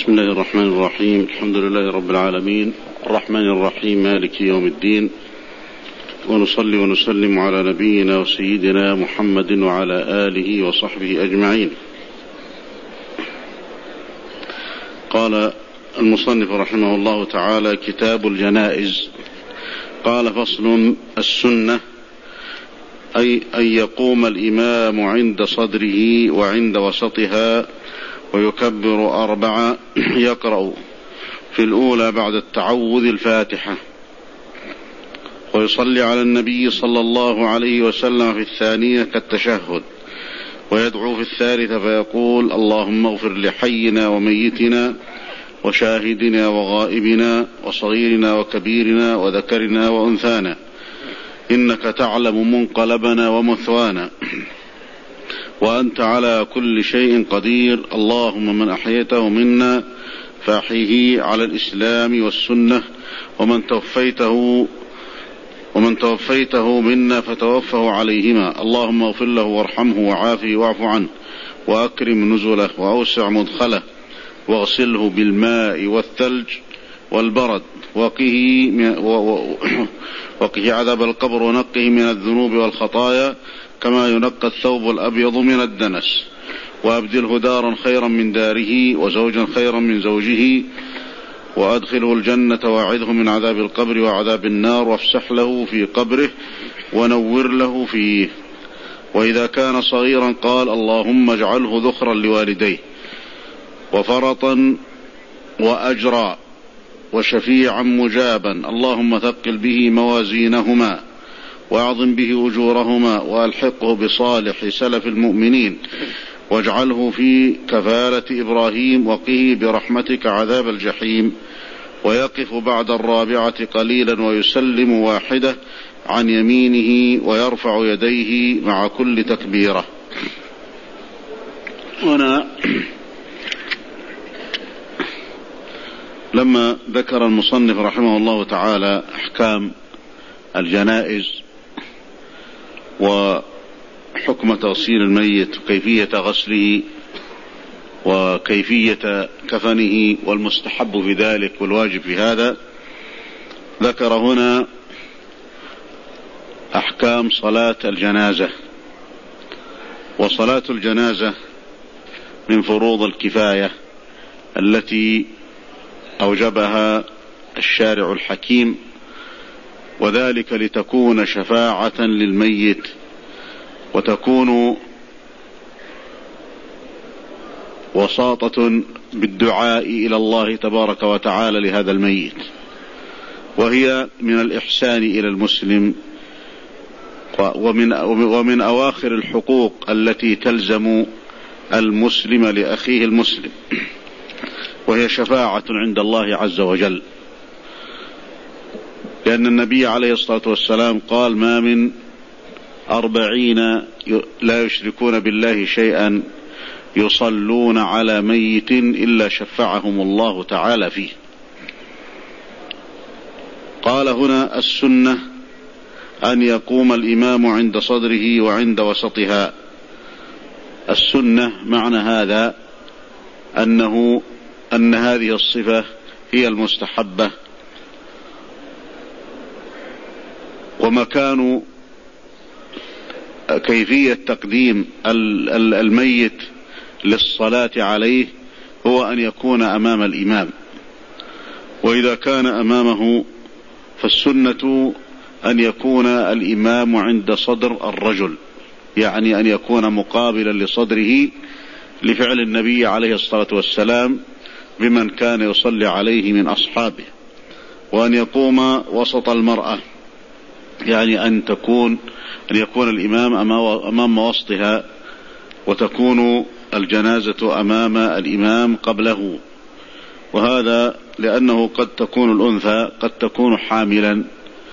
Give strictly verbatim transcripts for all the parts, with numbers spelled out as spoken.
بسم الله الرحمن الرحيم. الحمد لله رب العالمين، الرحمن الرحيم، مالك يوم الدين، ونصلي ونسلم على نبينا وسيدنا محمد وعلى آله وصحبه أجمعين. قال المصنف رحمه الله تعالى: كتاب الجنائز. قال: فصل: السنة أي أن يقوم الإمام عند صدره وعند وسطها ويكبر أربعة، يقرأ في الأولى بعد التعوذ الفاتحة، ويصلي على النبي صلى الله عليه وسلم في الثانية كالتشهد، ويدعو في الثالثة فيقول: اللهم اغفر لحينا وميتنا وشاهدنا وغائبنا وصغيرنا وكبيرنا وذكرنا وأنثانا، إنك تعلم منقلبنا ومثوانا، وأنت على كل شيء قدير. اللهم من أحييته منا فأحيه على الإسلام والسنة، ومن توفيته ومن توفيته منا فتوفه عليهما. اللهم اغفر له وارحمه وعافه واعف عنه وأكرم نزله وأوسع مدخله، واغسله بالماء والثلج والبرد، وقه وقه عذاب القبر، ونقه من الذنوب والخطايا كما ينقى الثوب الأبيض من الدنس، وأبدله دارا خيرا من داره وزوجا خيرا من زوجه، وأدخله الجنة، وأعذه من عذاب القبر وعذاب النار، وافسح له في قبره ونور له فيه. وإذا كان صغيرا قال: اللهم اجعله ذخرا لوالديه وفرطا وأجرا وشفيعا مجابا، اللهم ثقل به موازينهما وأعظم به أجورهما، وألحقه بصالح سلف المؤمنين، واجعله في كفالة إبراهيم، وقه برحمتك عذاب الجحيم. ويقف بعد الرابعة قليلا ويسلم واحدة عن يمينه، ويرفع يديه مع كل تكبيرة. هنا لما ذكر المصنف رحمه الله تعالى أحكام الجنائز وحكم تغسيل الميت وكيفية غسله وكيفية كفنه والمستحب في ذلك والواجب في هذا، ذكر هنا أحكام صلاة الجنازة. وصلاة الجنازة من فروض الكفاية التي أوجبها الشارع الحكيم، وذلك لتكون شفاعة للميت، وتكون وساطة بالدعاء إلى الله تبارك وتعالى لهذا الميت، وهي من الإحسان إلى المسلم، ومن, ومن أواخر الحقوق التي تلزم المسلم لأخيه المسلم، وهي شفاعة عند الله عز وجل، لأن النبي عليه الصلاة والسلام قال: ما من أربعين لا يشركون بالله شيئا يصلون على ميت إلا شفعهم الله تعالى فيه. قال هنا: السنة أن يقوم الإمام عند صدره وعند وسطها. السنة معنى هذا أنه أن هذه الصفة هي المستحبة، ومكان كيفية تقديم الميت للصلاة عليه هو أن يكون أمام الإمام، وإذا كان أمامه فالسنة أن يكون الإمام عند صدر الرجل، يعني أن يكون مقابلا لصدره لفعل النبي عليه الصلاة والسلام بمن كان يصلي عليه من أصحابه، وأن يقوم وسط المرأة، يعني أن تكون أن يكون الإمام أمام وسطها، وتكون الجنازة أمام الإمام قبله. وهذا لأنه قد تكون الأنثى قد تكون حاملا،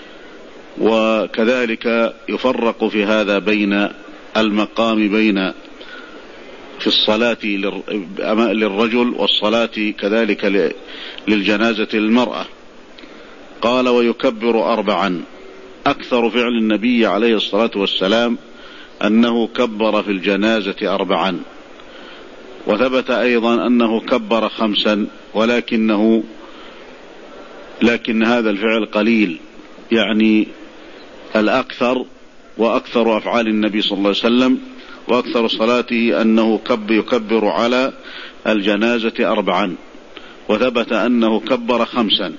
وكذلك يفرق في هذا بين المقام بين في الصلاة للرجل والصلاة كذلك للجنازة للمرأة. قال: ويكبر أربعا. أكثر فعل النبي عليه الصلاة والسلام أنه كبر في الجنازة أربعا، وثبت أيضا أنه كبر خمسا، ولكنه لكن هذا الفعل قليل، يعني الأكثر وأكثر أفعال النبي صلى الله عليه وسلم وأكثر صلاته أنه كب يكبر على الجنازة أربعا، وثبت أنه كبر خمسا.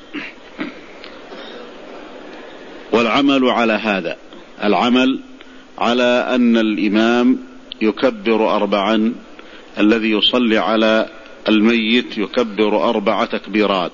والعمل على هذا، العمل على أن الإمام يكبر أربعا، الذي يصلي على الميت يكبر أربع تكبيرات.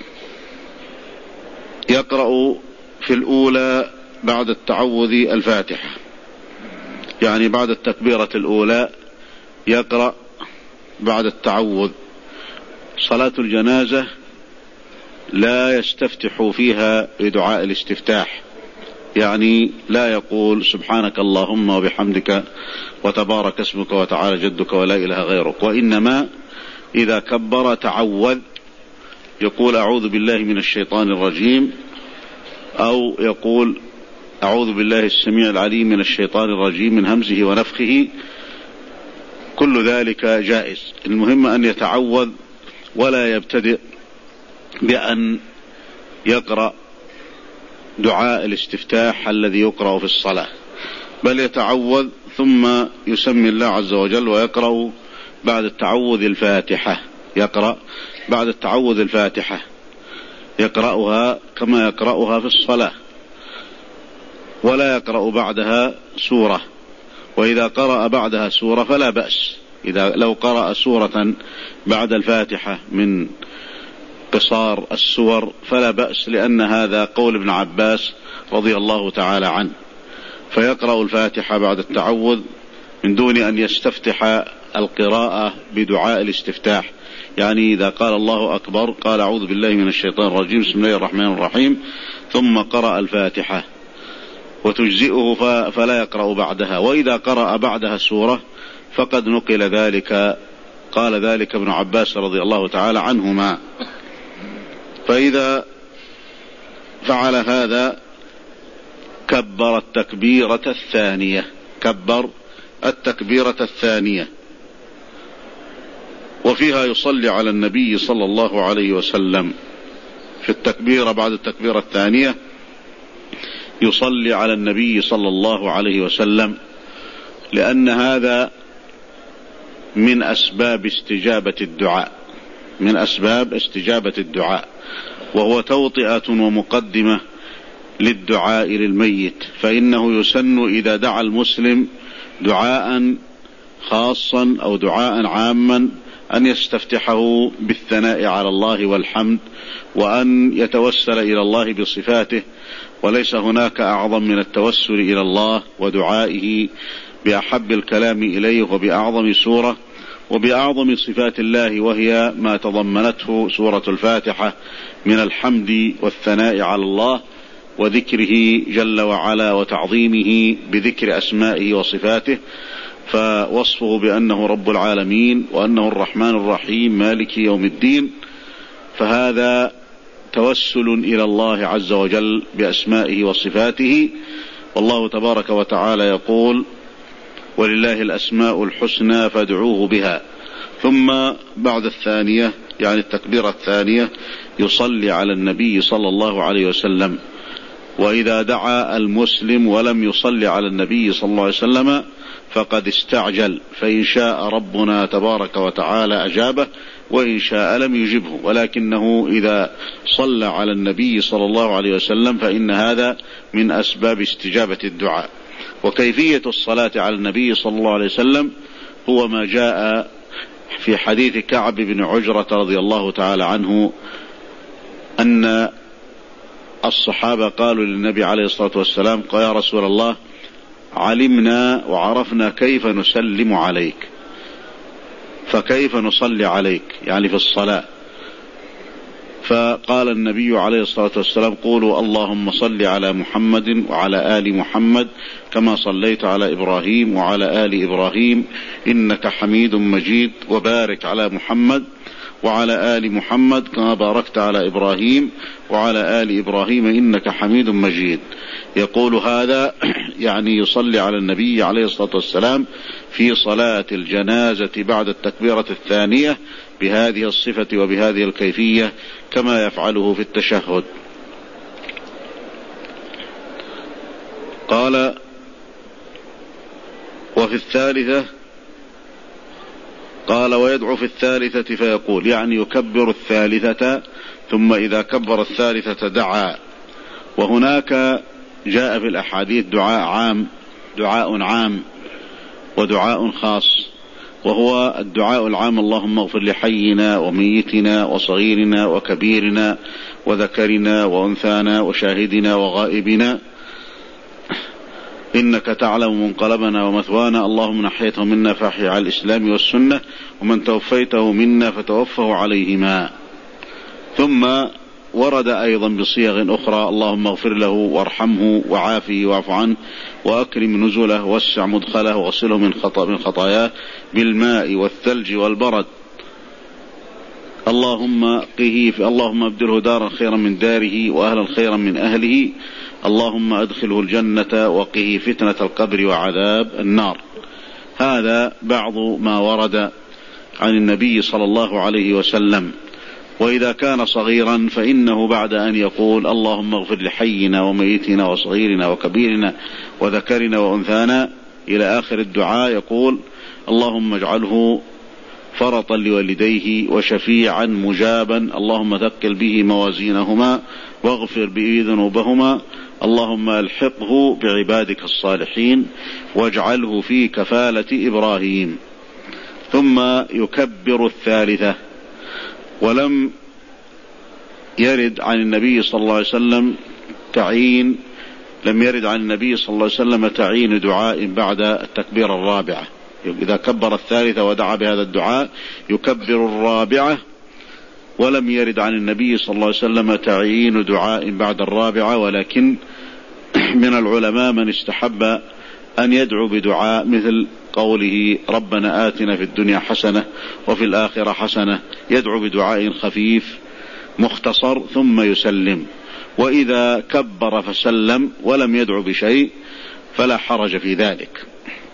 يقرأ في الأولى بعد التعوذ الفاتحة، يعني بعد التكبيرة الأولى يقرأ بعد التعوذ. صلاة الجنازة لا يستفتح فيها بدعاء الاستفتاح، يعني لا يقول سبحانك اللهم وبحمدك وتبارك اسمك وتعالى جدك ولا إله غيرك، وإنما إذا كبر تعوذ، يقول أعوذ بالله من الشيطان الرجيم، أو يقول أعوذ بالله السميع العليم من الشيطان الرجيم من همزه ونفخه، كل ذلك جائز. المهم أن يتعوذ ولا يبتدئ بأن يقرأ دعاء الاستفتاح الذي يقرأ في الصلاة، بل يتعوذ ثم يسمي الله عز وجل ويقرأ بعد التعوذ الفاتحة، يقرأ بعد التعوذ الفاتحة يقرأها كما يقرأها في الصلاة، ولا يقرأ بعدها سورة. وإذا قرأ بعدها سورة فلا بأس، إذا لو قرأ سورة بعد الفاتحة من قصار السور فلا بأس، لأن هذا قول ابن عباس رضي الله تعالى عنه. فيقرأ الفاتحة بعد التعوذ من دون أن يستفتح القراءة بدعاء الاستفتاح، يعني إذا قال الله أكبر قال أعوذ بالله من الشيطان الرجيم بسم الله الرحمن الرحيم ثم قرأ الفاتحة وتجزئه فلا يقرأ بعدها. وإذا قرأ بعدها سورة فقد نقل ذلك، قال ذلك ابن عباس رضي الله تعالى عنهما. فإذا فعل هذا كبر التكبيرة الثانية، كبر التكبيرة الثانية، وفيها يصلي على النبي صلى الله عليه وسلم. في التكبيرة بعد التكبيرة الثانية يصلي على النبي صلى الله عليه وسلم، لأن هذا من أسباب استجابة الدعاء، من أسباب استجابة الدعاء، وهو توطئة ومقدمة للدعاء للميت. فإنه يسن إذا دعا المسلم دعاء خاصا أو دعاء عاما أن يستفتحه بالثناء على الله والحمد، وأن يتوسل إلى الله بصفاته، وليس هناك أعظم من التوسل إلى الله ودعائه بأحب الكلام إليه وبأعظم سورة وبأعظم صفات الله، وهي ما تضمنته سورة الفاتحة من الحمد والثناء على الله وذكره جل وعلا وتعظيمه بذكر أسمائه وصفاته، فوصفه بأنه رب العالمين وأنه الرحمن الرحيم مالك يوم الدين. فهذا توسل إلى الله عز وجل بأسمائه وصفاته. والله تبارك وتعالى يقول ولله الأسماء الحسنى فادعوه بها. ثم بعد الثانية يعني التكبيرة الثانية يصلي على النبي صلى الله عليه وسلم. وإذا دعا المسلم ولم يصلي على النبي صلى الله عليه وسلم فقد استعجل، فإن شاء ربنا تبارك وتعالى أجابه وإن شاء لم يجبه، ولكنه إذا صلى على النبي صلى الله عليه وسلم فإن هذا من أسباب استجابة الدعاء. وكيفية الصلاة على النبي صلى الله عليه وسلم هو ما جاء في حديث كعب بن عجرة رضي الله تعالى عنه أن الصحابة قالوا للنبي عليه الصلاة والسلام قال يا رسول الله علمنا وعرفنا كيف نسلم عليك، فكيف نصلي عليك يعني في الصلاة؟ فقال النبي عليه الصلاة والسلام قولوا اللهم صل على محمد وعلى آل محمد كما صليت على إبراهيم وعلى آل إبراهيم إنك حميد مجيد، وبارك على محمد وعلى آل محمد كما باركت على إبراهيم وعلى آل إبراهيم إنك حميد مجيد. يقول هذا يعني يصلي على النبي عليه الصلاة والسلام في صلاة الجنازة بعد التكبيرة الثانية بهذه الصفة وبهذه الكيفية كما يفعله في التشهد. قال: وفي الثالثة قال ويدعو في الثالثة فيقول، يعني يكبر الثالثة ثم إذا كبر الثالثة دعا. وهناك جاء في الأحاديث دعاء عام دعاء عام ودعاء خاص، وهو الدعاء العام: اللهم اغفر لحينا وميتنا وصغيرنا وكبيرنا وذكرنا وأنثانا وشاهدنا وغائبنا إنك تعلم منقلبنا ومثوانا، اللهم من أحييته منا فأحيي على الإسلام والسنة، ومن توفيته منا فتوفه عليهما. ثم ورد أيضا بصيغ أخرى: اللهم اغفر له وارحمه وعافه واعف عنه وأكرم نزله ووسع مدخله وغسله من خطأ من خطاياه بالماء والثلج والبرد، اللهم قه اللهم ابدله دارا خيرا من داره وأهلا خيرا من أهله، اللهم أدخله الجنة وقه فتنة القبر وعذاب النار. هذا بعض ما ورد عن النبي صلى الله عليه وسلم. وإذا كان صغيرا فإنه بعد أن يقول اللهم اغفر لحينا وميتنا وصغيرنا وكبيرنا وذكرنا وأنثانا إلى آخر الدعاء يقول: اللهم اجعله فرطا لوالديه وشفيعا مجابا، اللهم ثقل به موازينهما واغفر به ذنوبهما، اللهم الحقه بعبادك الصالحين واجعله في كفالة إبراهيم. ثم يكبر الثالثة. ولم يرد عن النبي صلى الله عليه وسلم تعيين لم يرد عن النبي صلى الله عليه وسلم تعيين دعاء بعد التكبير الرابعة. إذا كبر الثالثة ودعا بهذا الدعاء يكبر الرابعة. ولم يرد عن النبي صلى الله عليه وسلم تعيين دعاء بعد الرابعة، ولكن من العلماء من استحب أن يدعو بدعاء مثل قوله ربنا آتنا في الدنيا حسنة وفي الآخرة حسنة، يدعو بدعاء خفيف مختصر ثم يسلم. وإذا كبر فسلم ولم يدعو بشيء فلا حرج في ذلك.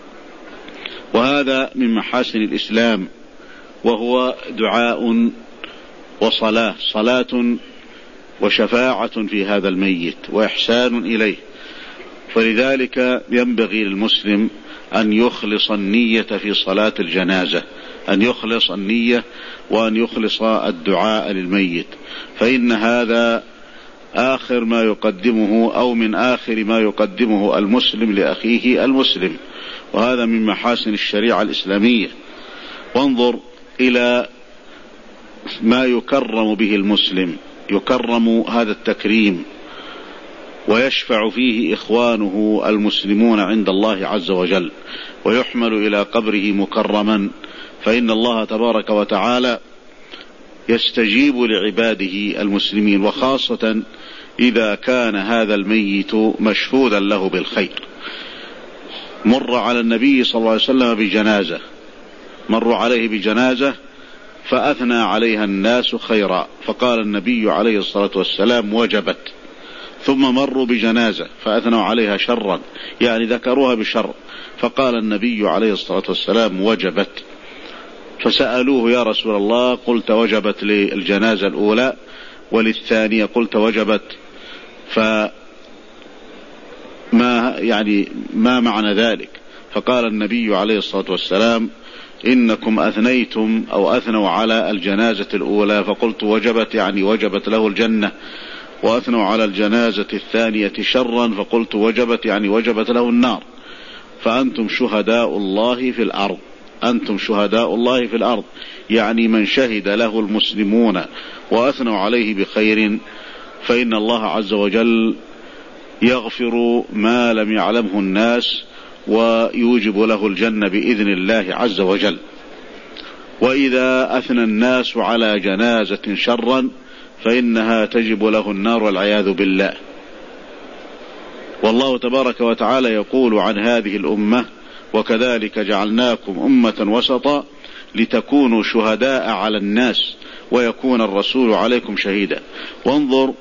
وهذا من محاسن الإسلام، وهو دعاء وصلاة صلاة وشفاعة في هذا الميت وإحسان إليه. فلذلك ينبغي للمسلم أن يخلص النية في صلاة الجنازة، أن يخلص النية وأن يخلص الدعاء للميت، فإن هذا آخر ما يقدمه أو من آخر ما يقدمه المسلم لأخيه المسلم، وهذا من محاسن الشريعة الإسلامية. وانظر إلى ما يكرم به المسلم، يكرم هذا التكريم ويشفع فيه إخوانه المسلمون عند الله عز وجل، ويحمل إلى قبره مكرما، فإن الله تبارك وتعالى يستجيب لعباده المسلمين، وخاصة إذا كان هذا الميت مشهودا له بالخير. مر على النبي صلى الله عليه وسلم بجنازة، مروا عليه بجنازة فأثنى عليها الناس خيرا، فقال النبي عليه الصلاة والسلام وجبت. ثم مروا بجنازة فأثنوا عليها شرا، يعني ذكروها بشر، فقال النبي عليه الصلاة والسلام وجبت. فسألوه يا رسول الله قلت وجبت للجنازة الأولى وللثانية قلت وجبت، فما يعني ما معنى ذلك؟ فقال النبي عليه الصلاة والسلام إنكم أثنيتم أو أثنوا على الجنازة الأولى فقلت وجبت يعني وجبت له الجنة، وأثنوا على الجنازة الثانية شرا فقلت وجبت يعني وجبت له النار، فأنتم شهداء الله في الأرض، أنتم شهداء الله في الأرض، يعني من شهد له المسلمون وأثنوا عليه بخير فإن الله عز وجل يغفر ما لم يعلمه الناس ويوجب له الجنة بإذن الله عز وجل. وإذا أثنى الناس على جنازة شرا فإنها تجب له النار والعياذ بالله. والله تبارك وتعالى يقول عن هذه الأمة وكذلك جعلناكم أمة وسطا لتكونوا شهداء على الناس ويكون الرسول عليكم شهيدا. وانظر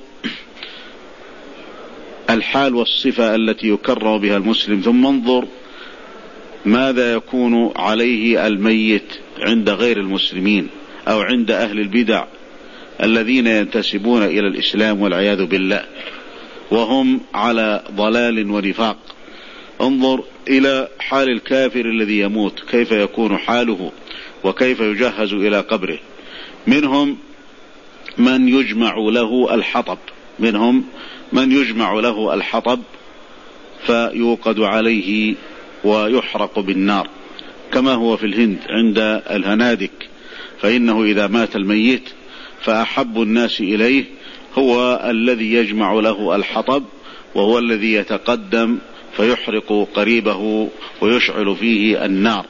الحال والصفة التي يكرم بها المسلم، ثم انظر ماذا يكون عليه الميت عند غير المسلمين أو عند أهل البدع الذين ينتسبون إلى الإسلام والعياذ بالله وهم على ضلال ونفاق. انظر إلى حال الكافر الذي يموت كيف يكون حاله وكيف يجهز إلى قبره. منهم من يجمع له الحطب منهم من يجمع له الحطب فيوقد عليه ويحرق بالنار، كما هو في الهند عند الهنادك، فإنه إذا مات الميت فأحب الناس إليه هو الذي يجمع له الحطب، وهو الذي يتقدم فيحرق قريبه ويشعل فيه النار.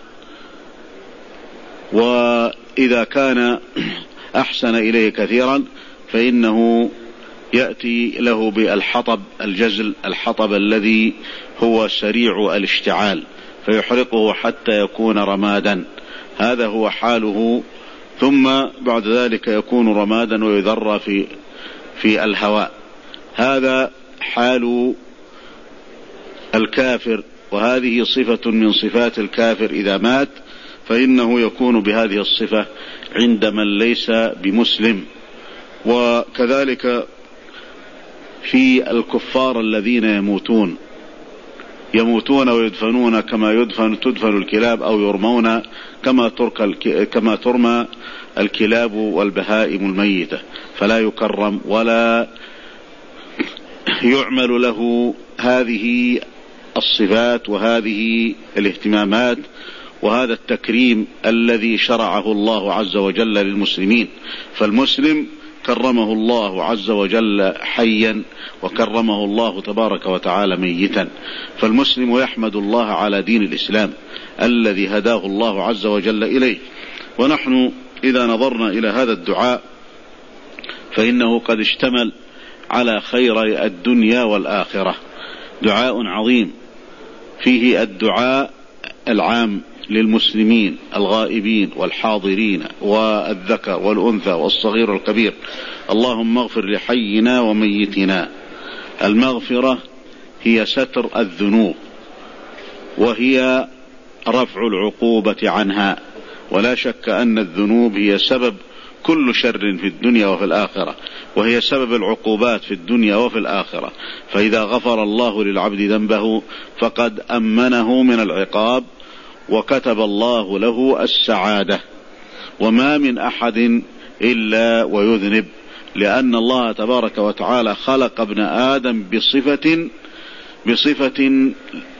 وإذا كان أحسن إليه كثيرا فإنه يأتي له بالحطب الجزل، الحطب الذي هو سريع الاشتعال، فيحرقه حتى يكون رمادا. هذا هو حاله، ثم بعد ذلك يكون رمادا ويذرى في في الهواء. هذا حال الكافر، وهذه صفة من صفات الكافر إذا مات، فإنه يكون بهذه الصفة عند من ليس بمسلم. وكذلك في الكفار الذين يموتون يموتون ويدفنون كما يدفن تدفن الكلاب أو يرمون كما ترك كما ترمى الكلاب والبهائم الميتة، فلا يكرم ولا يعمل له هذه الصفات وهذه الاهتمامات وهذا التكريم الذي شرعه الله عز وجل للمسلمين. فالمسلم كرمه الله عز وجل حيا وكرمه الله تبارك وتعالى ميتا. فالمسلم يحمد الله على دين الإسلام الذي هداه الله عز وجل إليه. ونحن إذا نظرنا إلى هذا الدعاء فإنه قد اشتمل على خير الدنيا والآخرة، دعاء عظيم فيه الدعاء العام للمسلمين الغائبين والحاضرين والذكر والأنثى والصغير والكبير. اللهم اغفر لحينا وميتنا. المغفرة هي ستر الذنوب وهي رفع العقوبة عنها، ولا شك أن الذنوب هي سبب كل شر في الدنيا وفي الآخرة، وهي سبب العقوبات في الدنيا وفي الآخرة. فإذا غفر الله للعبد ذنبه فقد أمنه من العقاب وكتب الله له السعادة. وما من أحد إلا ويذنب، لأن الله تبارك وتعالى خلق ابن آدم بصفة بصفة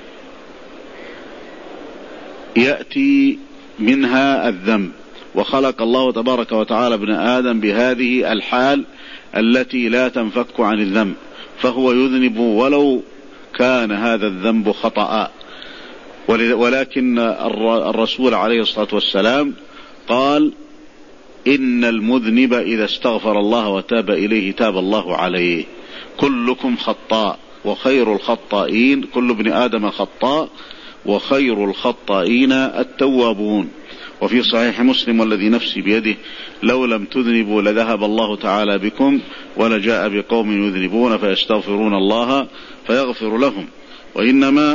يأتي منها الذنب، وخلق الله تبارك وتعالى ابن آدم بهذه الحال التي لا تنفك عن الذنب، فهو يذنب ولو كان هذا الذنب خطأ. ولكن الرسول عليه الصلاة والسلام قال إن المذنب إذا استغفر الله وتاب إليه تاب الله عليه. كلكم خطاء وخير الخطائين، كل ابن آدم خطاء وخير الخطائين التوابون. وفي صحيح مسلم والذي نفسي بيده لو لم تذنبوا لذهب الله تعالى بكم ولجاء بقوم يذنبون فيستغفرون الله فيغفر لهم. وإنما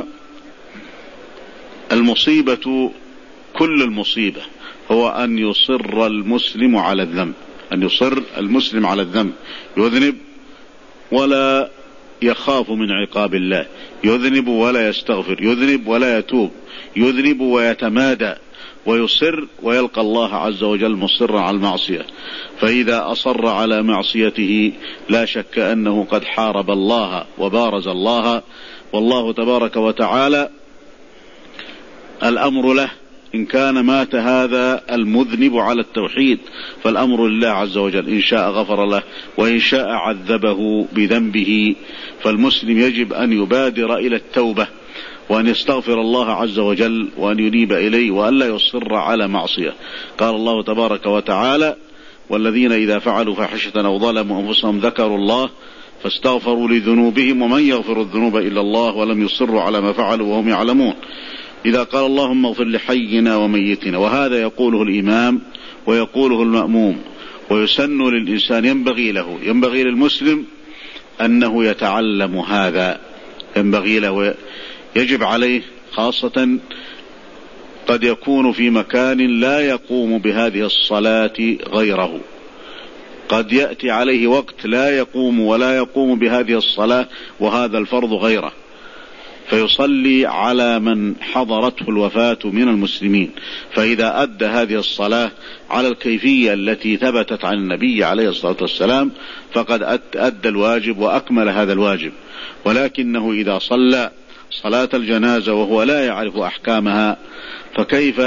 المصيبة كل المصيبة هو أن يصر المسلم على الذنب، أن يصر المسلم على الذنب، يذنب ولا يخاف من عقاب الله، يذنب ولا يستغفر، يذنب ولا يتوب، يذنب ويتمادى ويصر ويلقى الله عز وجل مصرا على المعصية. فإذا أصر على معصيته لا شك أنه قد حارب الله وبارز الله، والله تبارك وتعالى الأمر له. إن كان مات هذا المذنب على التوحيد فالأمر لله عز وجل، إن شاء غفر له وإن شاء عذبه بذنبه. فالمسلم يجب أن يبادر إلى التوبة وأن يستغفر الله عز وجل وأن ينيب إليه وألا يصر على معصية. قال الله تبارك وتعالى والذين إذا فعلوا فاحشة أو ظلموا أنفسهم ذكروا الله فاستغفروا لذنوبهم ومن يغفر الذنوب إلا الله ولم يصروا على ما فعلوا وهم يعلمون. إذا قال اللهم اغفر لحينا وميتنا، وهذا يقوله الإمام ويقوله المأموم، ويسن للإنسان ينبغي له ينبغي للمسلم أنه يتعلم هذا، ينبغي له يجب عليه، خاصة قد يكون في مكان لا يقوم بهذه الصلاة غيره، قد يأتي عليه وقت لا يقوم ولا يقوم بهذه الصلاة وهذا الفرض غيره، فيصلي على من حضرته الوفاة من المسلمين، فإذا أدى هذه الصلاة على الكيفية التي ثبتت عن النبي عليه الصلاة والسلام فقد أدى الواجب وأكمل هذا الواجب. ولكنه إذا صلى صلاة الجنازة وهو لا يعرف أحكامها فكيف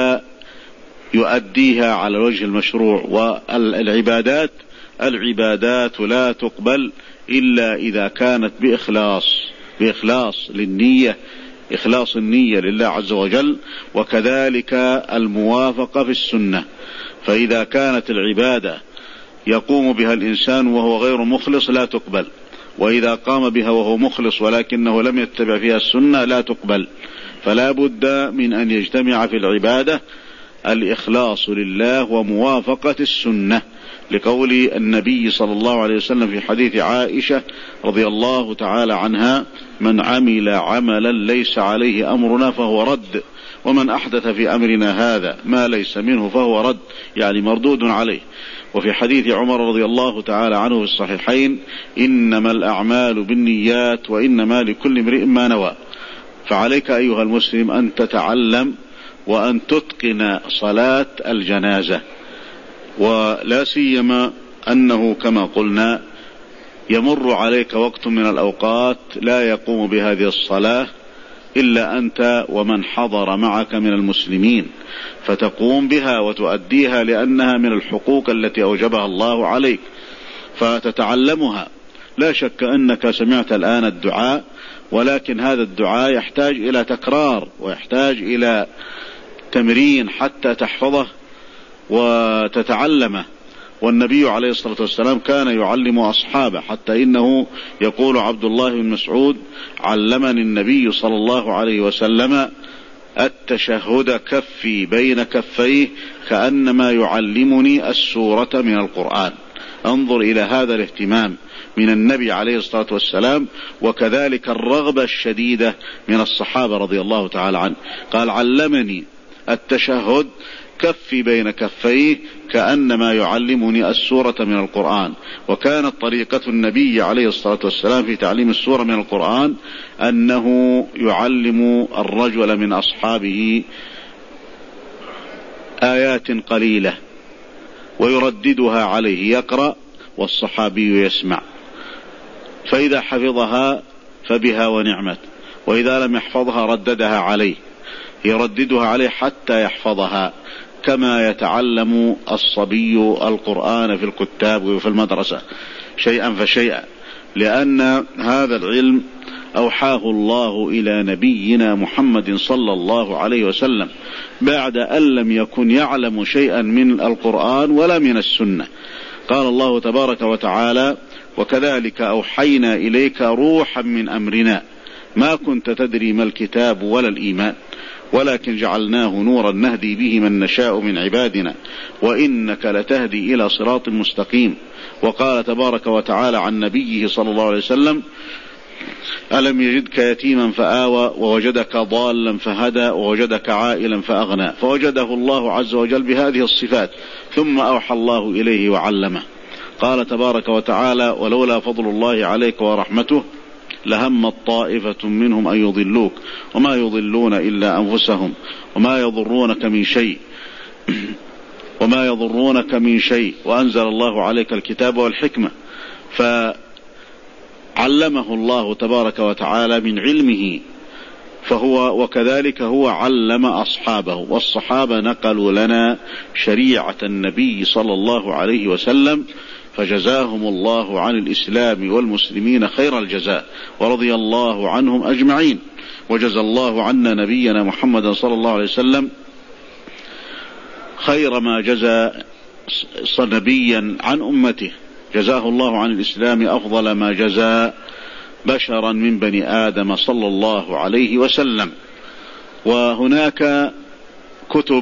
يؤديها على الوجه المشروع؟ والعبادات العبادات لا تقبل إلا إذا كانت بإخلاص بإخلاص للنية، إخلاص النية لله عز وجل، وكذلك الموافقة في السنة. فإذا كانت العبادة يقوم بها الإنسان وهو غير مخلص لا تقبل، وإذا قام بها وهو مخلص ولكنه لم يتبع فيها السنة لا تقبل. فلا بد من أن يجتمع في العبادة الإخلاص لله وموافقة السنة، لقول النبي صلى الله عليه وسلم في حديث عائشة رضي الله تعالى عنها: من عمل عملا ليس عليه أمرنا فهو رد، ومن أحدث في أمرنا هذا ما ليس منه فهو رد، يعني مردود عليه. وفي حديث عمر رضي الله تعالى عنه في الصحيحين: إنما الأعمال بالنيات وإنما لكل امرئ ما نوى. فعليك أيها المسلم أن تتعلم وأن تتقن صلاة الجنازة، ولا سيما أنه كما قلنا يمر عليك وقت من الأوقات لا يقوم بهذه الصلاة إلا أنت ومن حضر معك من المسلمين، فتقوم بها وتؤديها لأنها من الحقوق التي أوجبها الله عليك، فتتعلمها. لا شك أنك سمعت الآن الدعاء، ولكن هذا الدعاء يحتاج إلى تكرار ويحتاج إلى تمرين حتى تحفظه وتتعلمه. والنبي عليه الصلاة والسلام كان يعلم أصحابه، حتى إنه يقول عبد الله بن مسعود: علمني النبي صلى الله عليه وسلم التشهد كفي بين كفيه كأنما يعلمني السورة من القرآن. انظر إلى هذا الاهتمام من النبي عليه الصلاة والسلام، وكذلك الرغبة الشديدة من الصحابة رضي الله تعالى عنه. قال: علمني التشهد كفي بين كفيه كأنما يعلمني السورة من القرآن. وكانت طريقة النبي عليه الصلاة والسلام في تعليم السورة من القرآن أنه يعلم الرجل من أصحابه آيات قليلة ويرددها عليه، يقرأ والصحابي يسمع، فإذا حفظها فبها ونعمت، وإذا لم يحفظها رددها عليه، يرددها عليه حتى يحفظها، كما يتعلم الصبي القرآن في الكتاب وفي المدرسة شيئا فشيئا، لأن هذا العلم أوحاه الله إلى نبينا محمد صلى الله عليه وسلم بعد أن لم يكن يعلم شيئا من القرآن ولا من السنة. قال الله تبارك وتعالى: وكذلك أوحينا إليك روحا من أمرنا ما كنت تدري ما الكتاب ولا الإيمان ولكن جعلناه نورا نهدي به من نشاء من عبادنا وإنك لتهدي إلى صراط مستقيم. وقال تبارك وتعالى عن نبيه صلى الله عليه وسلم: ألم يجدك يتيما فآوى ووجدك ضالا فهدى ووجدك عائلا فأغنى. فوجده الله عز وجل بهذه الصفات، ثم أوحى الله إليه وعلمه. قال تبارك وتعالى: ولولا فضل الله عليك ورحمته لهم طائفة منهم أن يضلوك وما يضلون إلا أنفسهم وما يضرونك من شيء وما يضرونك من شيء وأنزل الله عليك الكتاب والحكمة. فعلمه الله تبارك وتعالى من علمه، فهو وكذلك هو علم أصحابه، والصحابة نقلوا لنا شريعة النبي صلى الله عليه وسلم، فجزاهم الله عن الإسلام والمسلمين خير الجزاء ورضي الله عنهم أجمعين. وجزى الله عنا نبينا محمد صلى الله عليه وسلم خير ما جزى نبيا عن أمته، جزاه الله عن الإسلام أفضل ما جزى بشرا من بني آدم صلى الله عليه وسلم. وهناك كتب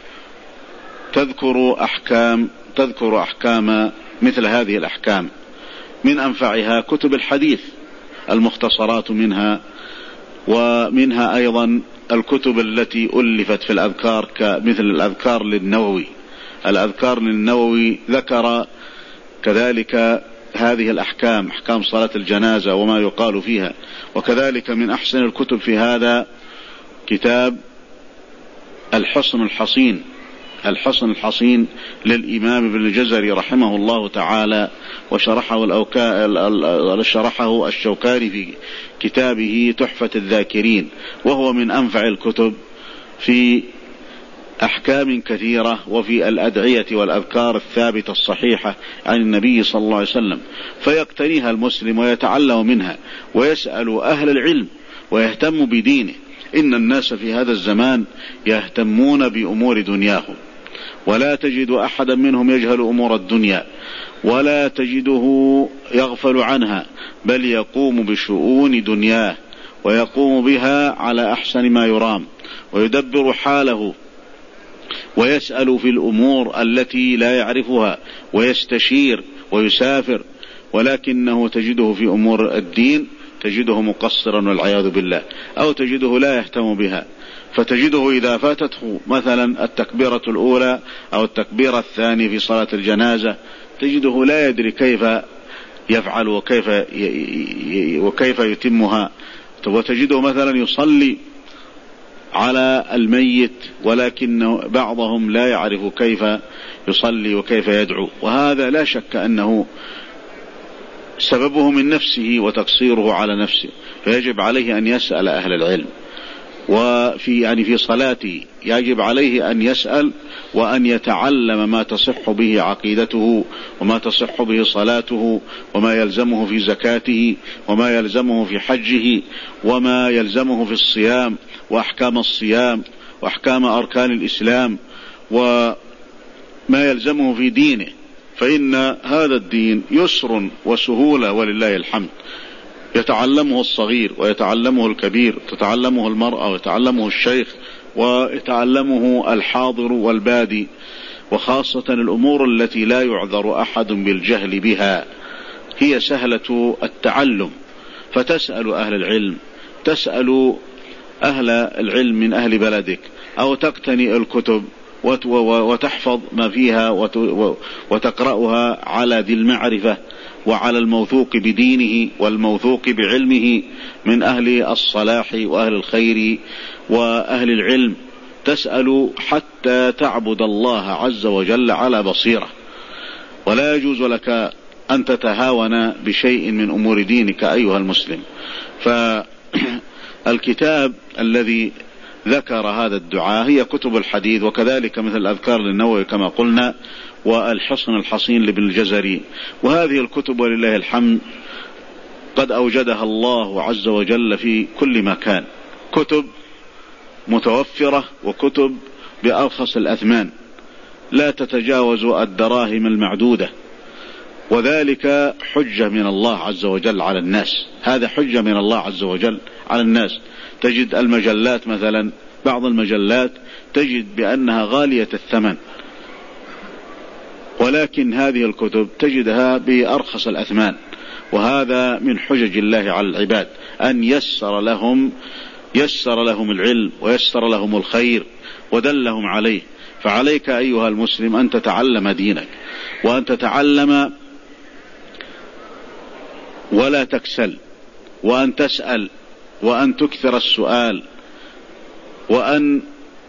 تذكر أحكام تذكر أحكام مثل هذه الأحكام. من أنفعها كتب الحديث المختصرات منها، ومنها أيضا الكتب التي ألفت في الأذكار كمثل الأذكار للنووي. الأذكار للنووي ذكر كذلك هذه الأحكام، أحكام صلاة الجنازة وما يقال فيها. وكذلك من أحسن الكتب في هذا كتاب الحصن الحصين الحصن الحصين للإمام ابن الجزري رحمه الله تعالى، وشرحه الأوكا... شرحه الشوكاني في كتابه تحفة الذاكرين، وهو من أنفع الكتب في أحكام كثيرة وفي الأدعية والأذكار الثابتة الصحيحة عن النبي صلى الله عليه وسلم، فيقتنيها المسلم ويتعلم منها ويسأل أهل العلم ويهتم بدينه. إن الناس في هذا الزمان يهتمون بأمور دنياهم، ولا تجد أحدا منهم يجهل أمور الدنيا، ولا تجده يغفل عنها، بل يقوم بشؤون دنياه ويقوم بها على أحسن ما يرام، ويدبر حاله ويسأل في الأمور التي لا يعرفها ويستشير ويسافر. ولكنه تجده في أمور الدين تجده مقصرا والعياذ بالله، أو تجده لا يهتم بها، فتجده إذا فاتته مثلا التكبيرة الأولى أو التكبيرة الثانية في صلاة الجنازة تجده لا يدري كيف يفعل وكيف وكيف يتمها. وتجده مثلا يصلي على الميت، ولكن بعضهم لا يعرف كيف يصلي وكيف يدعو، وهذا لا شك أنه سببه من نفسه وتقصيره على نفسه، فيجب عليه أن يسأل أهل العلم. وفي يعني في صلاته يجب عليه أن يسأل وأن يتعلم ما تصح به عقيدته، وما تصح به صلاته، وما يلزمه في زكاته، وما يلزمه في حجه، وما يلزمه في الصيام، وأحكام الصيام، وأحكام أركان الإسلام، وما يلزمه في دينه. فإن هذا الدين يسر وسهولة ولله الحمد، يتعلمه الصغير ويتعلمه الكبير، تتعلمه المرأة ويتعلمه الشيخ ويتعلمه الحاضر والبادي، وخاصة الأمور التي لا يعذر أحد بالجهل بها هي سهلة التعلم. فتسأل أهل العلم، تسأل أهل العلم من أهل بلدك، أو تقتني الكتب وتحفظ ما فيها وتقرأها على ذي المعرفة وعلى الموثوق بدينه والموثوق بعلمه من أهل الصلاح وأهل الخير وأهل العلم. تسأل حتى تعبد الله عز وجل على بصيرة، ولا يجوز لك أن تتهاون بشيء من أمور دينك أيها المسلم. فالكتاب الذي ذكر هذا الدعاء هي كتب الحديث، وكذلك مثل الأذكار للنووي كما قلنا، والحصن الحصين لابن الجزري. وهذه الكتب ولله الحمد قد أوجدها الله عز وجل في كل مكان، كتب متوفرة وكتب بأرخص الأثمان لا تتجاوز الدراهم المعدودة، وذلك حجة من الله عز وجل على الناس. هذا حجة من الله عز وجل على الناس. تجد المجلات مثلا، بعض المجلات تجد بأنها غالية الثمن، ولكن هذه الكتب تجدها بأرخص الأثمان. وهذا من حجج الله على العباد أن يسر لهم يسر لهم العلم ويسر لهم الخير ودلهم عليه. فعليك أيها المسلم أن تتعلم دينك، وأن تتعلم ولا تكسل، وأن تسأل، وأن تكثر السؤال، وأن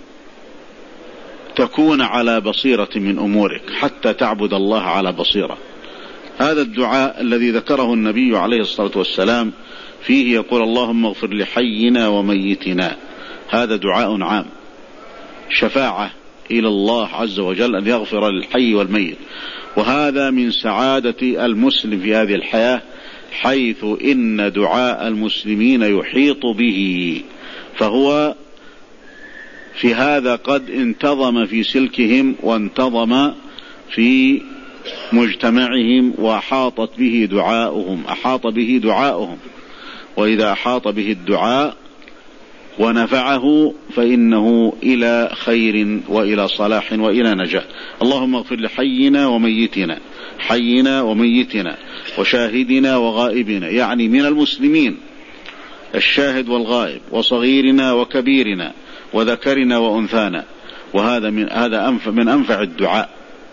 تكون على بصيرة من أمورك حتى تعبد الله على بصيرة. هذا الدعاء الذي ذكره النبي عليه الصلاة والسلام فيه يقول اللهم اغفر لحينا وميتنا، هذا دعاء عام، شفاعة إلى الله عز وجل أن يغفر للحي والميت. وهذا من سعادة المسلم في هذه الحياة، حيث إن دعاء المسلمين يحيط به، فهو في هذا قد انتظم في سلكهم وانتظم في مجتمعهم، وأحاطت به دعاؤهم أحاط به دعاؤهم وإذا أحاط به الدعاء ونفعه فإنه إلى خير وإلى صلاح وإلى نجاة. اللهم اغفر لحينا وميتنا، حينا وميتنا وشاهدنا وغائبنا، يعني من المسلمين الشاهد والغائب، وصغيرنا وكبيرنا وذكرنا وأنثانا. وهذا من هذا أنفع من أنفع الدعاء.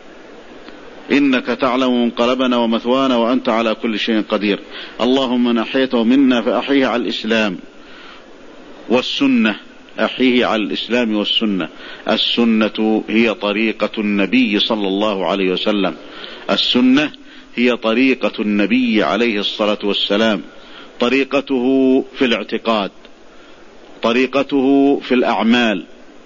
إنك تعلم منقلبنا ومثوانا وأنت على كل شيء قدير. اللهم من أحيته منا فأحيه على الإسلام والسنة، أحيه على الإسلام والسنة. السنة هي طريقة النبي صلى الله عليه وسلم، السنة هي طريقة النبي عليه الصلاة والسلام، طريقته في الاعتقاد، طريقته في الأعمال،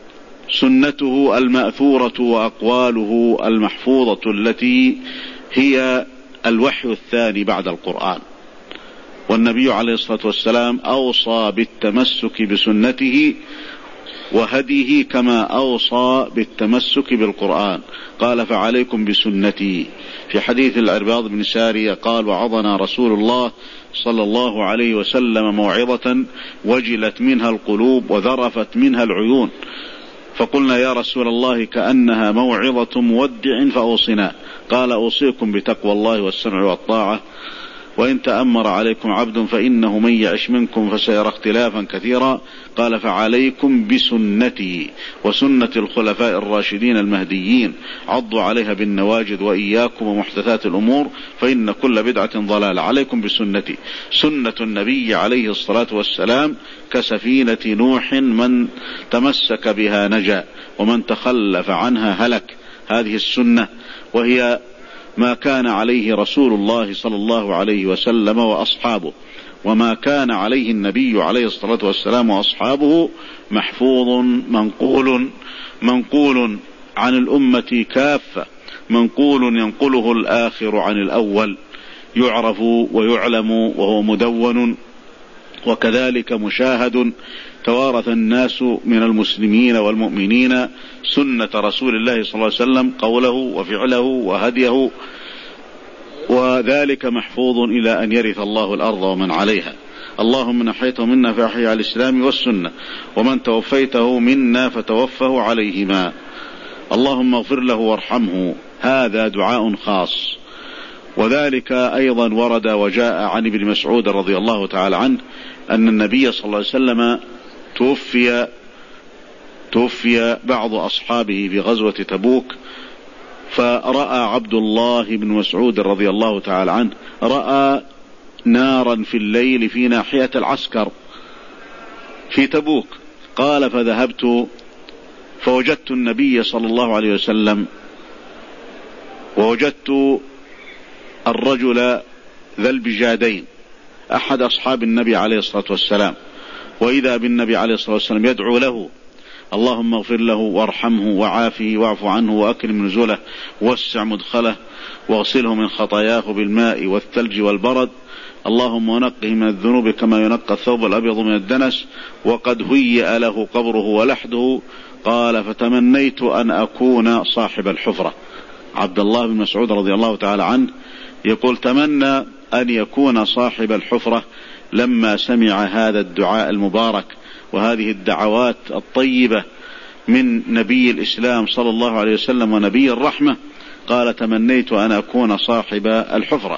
سنته المأثورة وأقواله المحفوظة التي هي الوحي الثاني بعد القرآن. والنبي عليه الصلاة والسلام أوصى بالتمسك بسنته وهديه كما أوصى بالتمسك بالقرآن. قال فعليكم بسنتي. في حديث العرباض بن سارية قال وعظنا رسول الله صلى الله عليه وسلم موعظة وجلت منها القلوب وذرفت منها العيون، فقلنا يا رسول الله كأنها موعظة مودع فأوصنا. قال أوصيكم بتقوى الله والسمع والطاعة، وإن تأمر عليكم عبد فإنه من يعش منكم فسيرى اختلافا كثيرا. قال فعليكم بسنتي وسنة الخلفاء الراشدين المهديين، عضوا عليها بالنواجذ وإياكم ومحدثات الأمور فإن كل بدعة ضلالة. عليكم بسنتي، سنة النبي عليه الصلاة والسلام كسفينة نوح، من تمسك بها نجا ومن تخلف عنها هلك. هذه السنة وهي ما كان عليه رسول الله صلى الله عليه وسلم وأصحابه، وما كان عليه النبي عليه الصلاة والسلام وأصحابه محفوظ منقول منقول عن الأمة كافة، منقول ينقله الآخر عن الأول، يعرف ويعلم وهو مدون، وكذلك مشاهد توارث الناس من المسلمين والمؤمنين سنة رسول الله صلى الله عليه وسلم، قوله وفعله وهديه، وذلك محفوظ إلى أن يرث الله الأرض ومن عليها. اللهم من أحيته منا فأحيه على الإسلام والسنة، ومن توفيته منا فتوفه عليهما. اللهم اغفر له وارحمه. هذا دعاء خاص. وذلك أيضا ورد وجاء عن ابن مسعود رضي الله تعالى عنه أن النبي صلى الله عليه وسلم توفي توفي بعض أصحابه في غزوة تبوك، فرأى عبد الله بن مسعود رضي الله تعالى عنه رأى نارا في الليل في ناحية العسكر في تبوك. قال فذهبت فوجدت النبي صلى الله عليه وسلم، ووجدت الرجل ذا البجادين أحد أصحاب النبي عليه الصلاة والسلام، وإذا بالنبي عليه الصلاة والسلام يدعو له اللهم اغفر له وارحمه وعافه واعف عنه وأكرم نزله ووسع مدخله واغسله من خطاياه بالماء والثلج والبرد، اللهم ونقه من الذنوب كما ينقى الثوب الأبيض من الدنس، وقد هيئ له قبره ولحده. قال فتمنيت أن أكون صاحب الحفرة. عبد الله بن مسعود رضي الله تعالى عنه يقول تمنى أن يكون صاحب الحفرة لما سمع هذا الدعاء المبارك وهذه الدعوات الطيبة من نبي الإسلام صلى الله عليه وسلم ونبي الرحمة. قال تمنيت أن أكون صاحب الحفرة.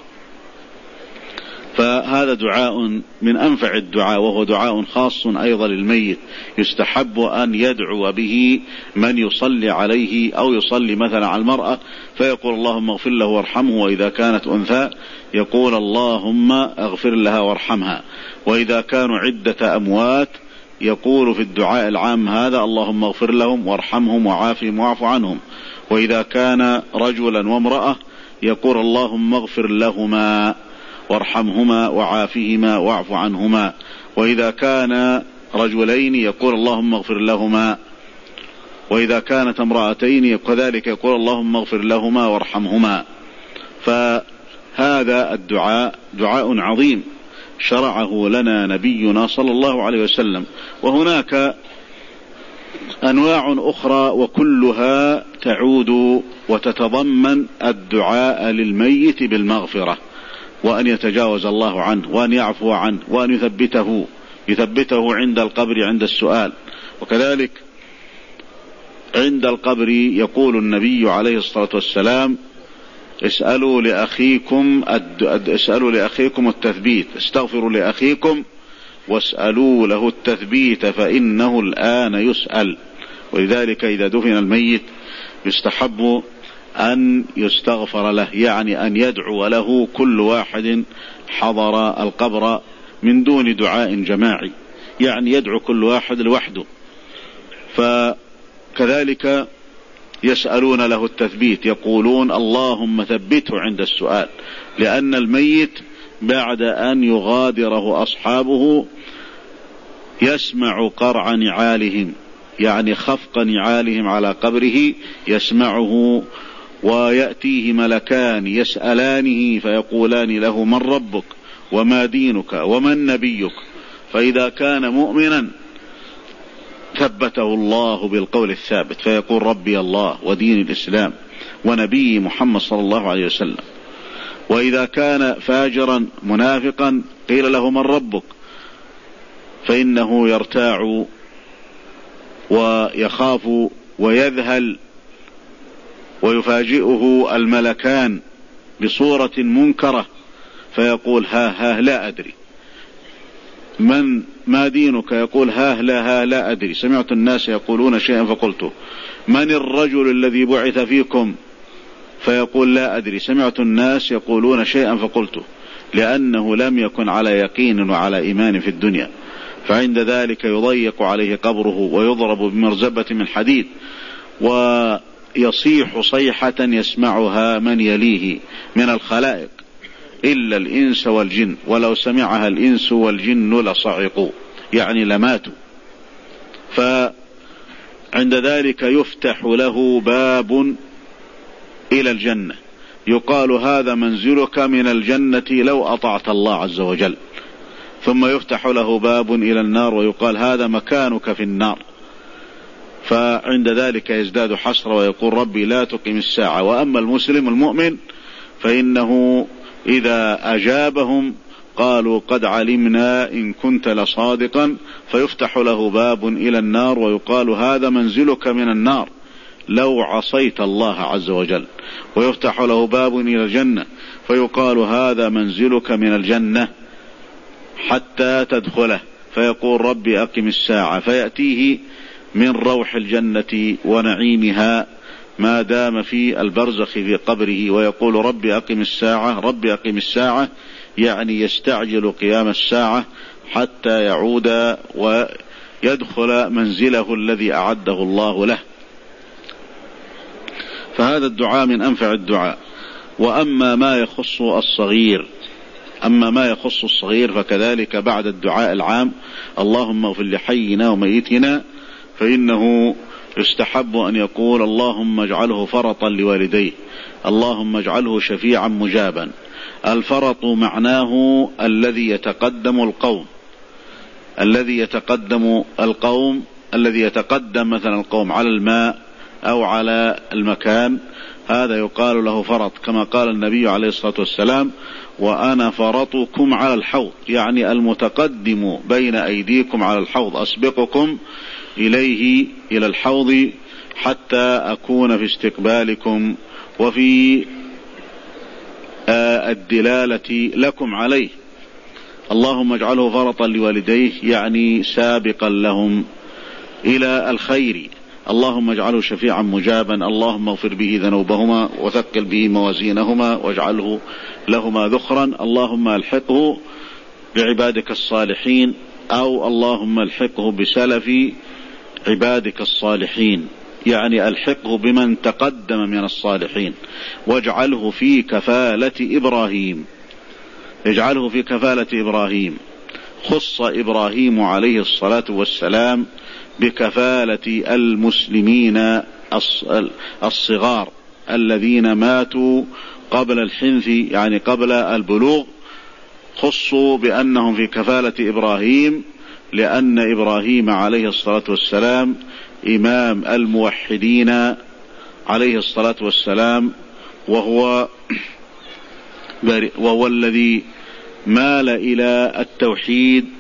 فهذا دعاء من أنفع الدعاء، وهو دعاء خاص أيضا للميت، يستحب أن يدعو به من يصلي عليه أو يصلي مثلا على المرأة فيقول اللهم اغفر له وارحمه، وإذا كانت أنثى يقول اللهم اغفر لها وارحمها، وإذا كانوا عدة أموات يقول في الدعاء العام هذا اللهم اغفر لهم وارحمهم وعافهم واعف عنهم، وإذا كان رجلا وامرأة يقول اللهم اغفر لهما وارحمهما وعافهما واعف عنهما، وإذا كان رجلين يقول اللهم اغفر لهما، وإذا كانت امرأتين كذلك يقول اللهم اغفر لهما وارحمهما. فهذا الدعاء دعاء عظيم شرعه لنا نبينا صلى الله عليه وسلم. وهناك أنواع أخرى وكلها تعود وتتضمن الدعاء للميت بالمغفرة، وأن يتجاوز الله عنه، وأن يعفو عنه، وأن يثبته يثبته عند القبر عند السؤال. وكذلك عند القبر يقول النبي عليه الصلاة والسلام: اسألوا لأخيكم اسألوا لأخيكم التثبيت، استغفروا لأخيكم واسألوا له التثبيت فإنه الآن يسأل. ولذلك إذا دفن الميت يستحب أن يستغفر له، يعني أن يدعو له كل واحد حضر القبر من دون دعاء جماعي، يعني يدعو كل واحد لوحده. فكذلك يسألون له التثبيت، يقولون: اللهم ثبته عند السؤال، لأن الميت بعد أن يغادره أصحابه يسمع قرع نعالهم، يعني خفق نعالهم على قبره يسمعه، ويأتيه ملكان يسألانه فيقولان له: من ربك وما دينك ومن نبيك؟ فإذا كان مؤمنا ثبته الله بالقول الثابت فيقول: ربي الله ودين الإسلام ونبي محمد صلى الله عليه وسلم. وإذا كان فاجرا منافقا قيل له: من ربك؟ فإنه يرتاع ويخاف ويذهل، ويفاجئه الملكان بصورة منكرة فيقول: ها ها لا أدري. من ما دينك؟ يقول: ها لا ها لا أدري، سمعت الناس يقولون شيئا فقلته. من الرجل الذي بعث فيكم؟ فيقول: لا أدري، سمعت الناس يقولون شيئا فقلته، لأنه لم يكن على يقين وعلى إيمان في الدنيا. فعند ذلك يضيق عليه قبره ويضرب بمرزبة من حديد، ويصيح صيحة يسمعها من يليه من الخلائق إلا الإنس والجن، ولو سمعها الإنس والجن لصعقوا، يعني لماتوا. فعند ذلك يفتح له باب إلى الجنة، يقال: هذا منزلك من الجنة لو أطعت الله عز وجل. ثم يفتح له باب إلى النار ويقال: هذا مكانك في النار. فعند ذلك يزداد حسرة ويقول: ربي لا تقم الساعة. وأما المسلم المؤمن فإنه إذا أجابهم قالوا: قد علمنا إن كنت لصادقا، فيفتح له باب إلى النار ويقال: هذا منزلك من النار لو عصيت الله عز وجل. ويفتح له باب إلى الجنة فيقال: هذا منزلك من الجنة حتى تدخله، فيقول: ربي أقم الساعة، فيأتيه من روح الجنة ونعيمها ما دام في البرزخ في قبره، ويقول: ربي أقم الساعة ربي أقم الساعة، يعني يستعجل قيام الساعة حتى يعود ويدخل منزله الذي أعده الله له. فهذا الدعاء من أنفع الدعاء. وأما ما يخص الصغير أما ما يخص الصغير فكذلك بعد الدعاء العام: اللهم اغفر لحينا وميتنا، فإنه يستحب أن يقول: اللهم اجعله فرطا لوالديه، اللهم اجعله شفيعا مجابا. الفرط معناه الذي يتقدم القوم الذي يتقدم القوم الذي يتقدم مثلا القوم على الماء أو على المكان، هذا يقال له فرط، كما قال النبي عليه الصلاة والسلام: وأنا فرطكم على الحوض، يعني المتقدم بين أيديكم على الحوض، أسبقكم إليه إلى الحوض حتى أكون في استقبالكم وفي الدلالة لكم عليه. اللهم اجعله فرطا لوالديه، يعني سابقا لهم إلى الخير. اللهم اجعله شفيعا مجابا، اللهم اغفر به ذنوبهما وثقل به موازينهما واجعله لهما ذخرا، اللهم الحقه بعبادك الصالحين، أو اللهم الحقه بسلف عبادك الصالحين، يعني الحقه بمن تقدم من الصالحين، واجعله في كفالة إبراهيم اجعله في كفالة إبراهيم. خص إبراهيم عليه الصلاة والسلام بكفالة المسلمين الصغار الذين ماتوا قبل الحنث، يعني قبل البلوغ، خصوا بأنهم في كفالة إبراهيم، لأن إبراهيم عليه الصلاة والسلام إمام الموحدين عليه الصلاة والسلام، وهو وهو الذي مال إلى التوحيد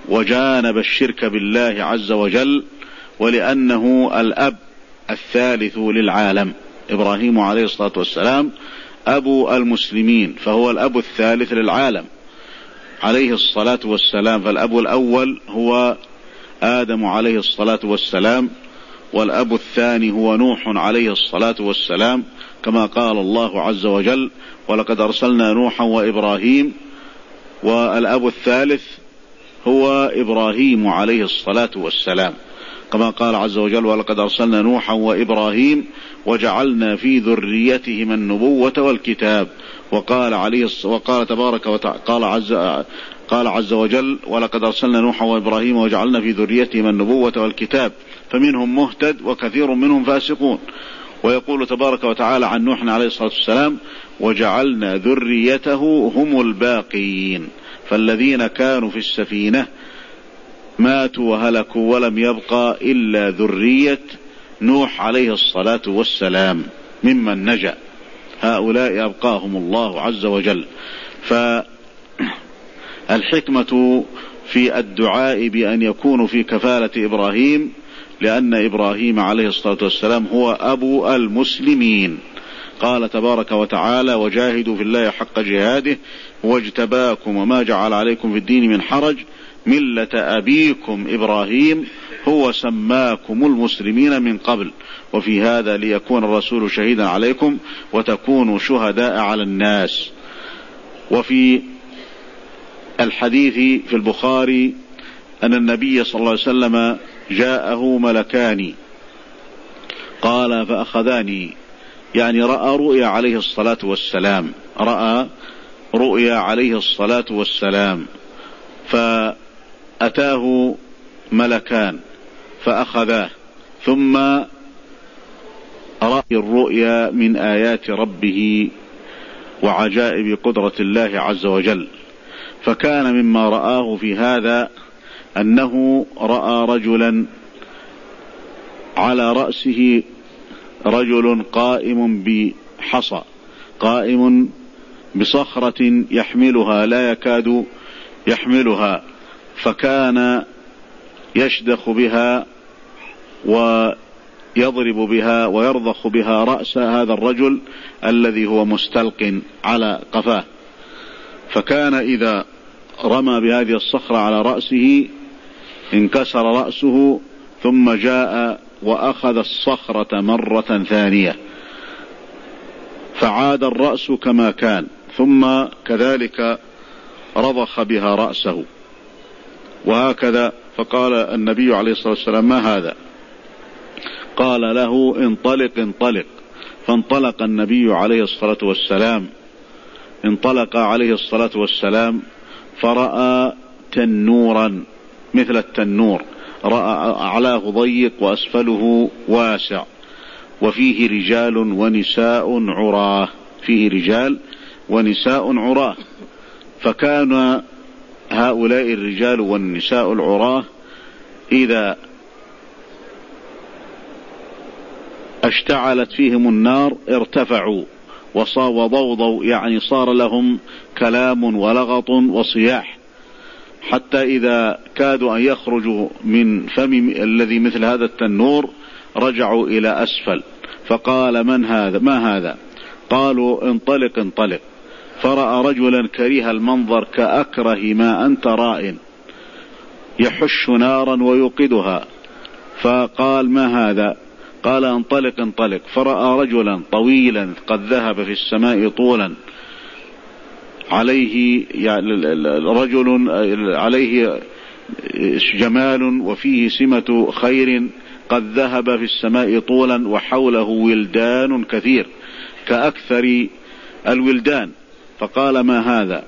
وجانب الشرك بالله عز وجل، ولأنه الأب الثالث للعالم. إبراهيم عليه الصلاة والسلام أبو المسلمين، فهو الأب الثالث للعالم عليه الصلاة والسلام. فالأب الأول هو آدم عليه الصلاة والسلام، والأب الثاني هو نوح عليه الصلاة والسلام، كما قال الله عز وجل: ولقد أرسلنا نوحا وإبراهيم. والأب الثالث هو إبراهيم عليه الصلاة والسلام، كما قال عز وجل: ولقد أرسلنا نوحا وإبراهيم وجعلنا في ذريتهما النبوة والكتاب. وقال عليه وقال تبارك وتعالى قال عز قال عز وجل: ولقد أرسلنا نوحا وإبراهيم وجعلنا في ذريتهما النبوة والكتاب، فمنهم مهتد وكثير منهم فاسقون. ويقول تبارك وتعالى عن نوح عليه الصلاة والسلام: وجعلنا ذريته هم الباقين. فالذين كانوا في السفينة ماتوا وهلكوا ولم يبقى إلا ذرية نوح عليه الصلاة والسلام ممن نجا، هؤلاء أبقاهم الله عز وجل. فالحكمة في الدعاء بأن يكونوا في كفالة إبراهيم، لأن إبراهيم عليه الصلاة والسلام هو أبو المسلمين. قال تبارك وتعالى: وجاهدوا في الله حق جهاده واجتباكم وما جعل عليكم في الدين من حرج ملة أبيكم إبراهيم هو سماكم المسلمين من قبل وفي هذا ليكون الرسول شهيدا عليكم وتكونوا شهداء على الناس. وفي الحديث في البخاري أن النبي صلى الله عليه وسلم جاءه ملكان، قال: فأخذاني، يعني رأى رؤيا عليه الصلاة والسلام، رأى رؤيا عليه الصلاة والسلام، فأتاه ملكان فأخذاه، ثم رأى الرؤيا من آيات ربه وعجائب قدرة الله عز وجل. فكان مما رآه في هذا أنه رأى رجلا على رأسه رجل قائم بحصى، قائم بصخرة يحملها لا يكاد يحملها، فكان يشدخ بها ويضرب بها ويرضخ بها رأس هذا الرجل الذي هو مستلق على قفاه. فكان إذا رمى بهذه الصخرة على رأسه انكسر رأسه، ثم جاء وأخذ الصخرة مرة ثانية فعاد الرأس كما كان، ثم كذلك رضخ بها رأسه، وهكذا. فقال النبي عليه الصلاة والسلام: ما هذا؟ قال له: انطلق انطلق. فانطلق النبي عليه الصلاة والسلام انطلق عليه الصلاة والسلام فرأى تنورا مثل التنور، رأى أعلاه ضيق وأسفله واسع، وفيه رجال ونساء عراه، فيه رجال ونساء عراه. فكان هؤلاء الرجال والنساء العراه إذا اشتعلت فيهم النار ارتفعوا وضوضوا، يعني صار لهم كلام ولغط وصياح، حتى إذا كادوا أن يخرجوا من فم الذي مثل هذا التنور رجعوا إلى أسفل. فقال: من هذا؟ ما هذا؟ قالوا: انطلق انطلق. فرأى رجلا كريه المنظر كأكره ما أنت رائن، يحش نارا ويوقدها. فقال: ما هذا؟ قال: انطلق انطلق. فرأى رجلا طويلا قد ذهب في السماء طولا، عليه يعني رجل عليه جمال وفيه سمة خير، قد ذهب في السماء طولا وحوله ولدان كثير كأكثر الولدان. فقال: ما هذا؟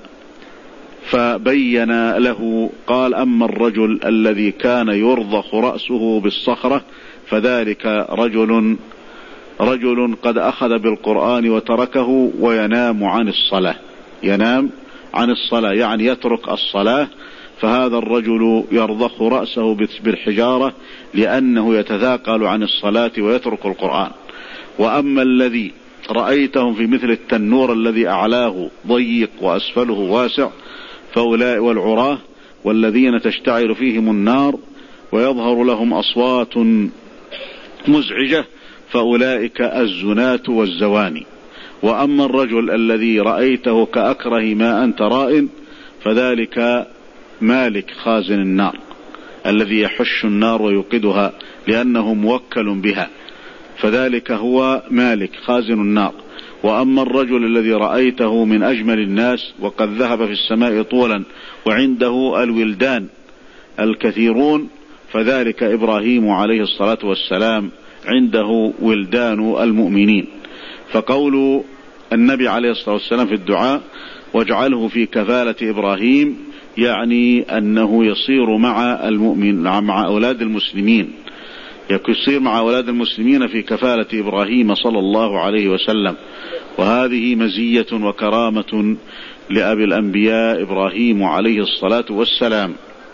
فبين له، قال: أما الرجل الذي كان يرضخ رأسه بالصخرة فذلك رجل رجل قد أخذ بالقرآن وتركه وينام عن الصلاة، ينام عن الصلاة يعني يترك الصلاة. فهذا الرجل يرضخ رأسه بالحجارة لأنه يتثاقل عن الصلاة ويترك القرآن. وأما الذي رأيتهم في مثل التنور الذي أعلاه ضيق وأسفله واسع فأولئك والعراه والذين تشتعل فيهم النار ويظهر لهم أصوات مزعجة فأولئك الزناة والزواني. وأما الرجل الذي رأيته كأكره ما أنت رائن فذلك مالك خازن النار الذي يحش النار ويوقدها لأنه موكل بها، فذلك هو مالك خازن النار. وأما الرجل الذي رأيته من أجمل الناس وقد ذهب في السماء طولا وعنده الولدان الكثيرون فذلك إبراهيم عليه الصلاة والسلام عنده ولدان المؤمنين. فقول النبي عليه الصلاة والسلام في الدعاء واجعله في كفالة إبراهيم يعني أنه يصير مع المؤمن مع أولاد المسلمين، يصير مع أولاد المسلمين في كفالة إبراهيم صلى الله عليه وسلم. وهذه مزية وكرامة لأبي الأنبياء إبراهيم عليه الصلاة والسلام.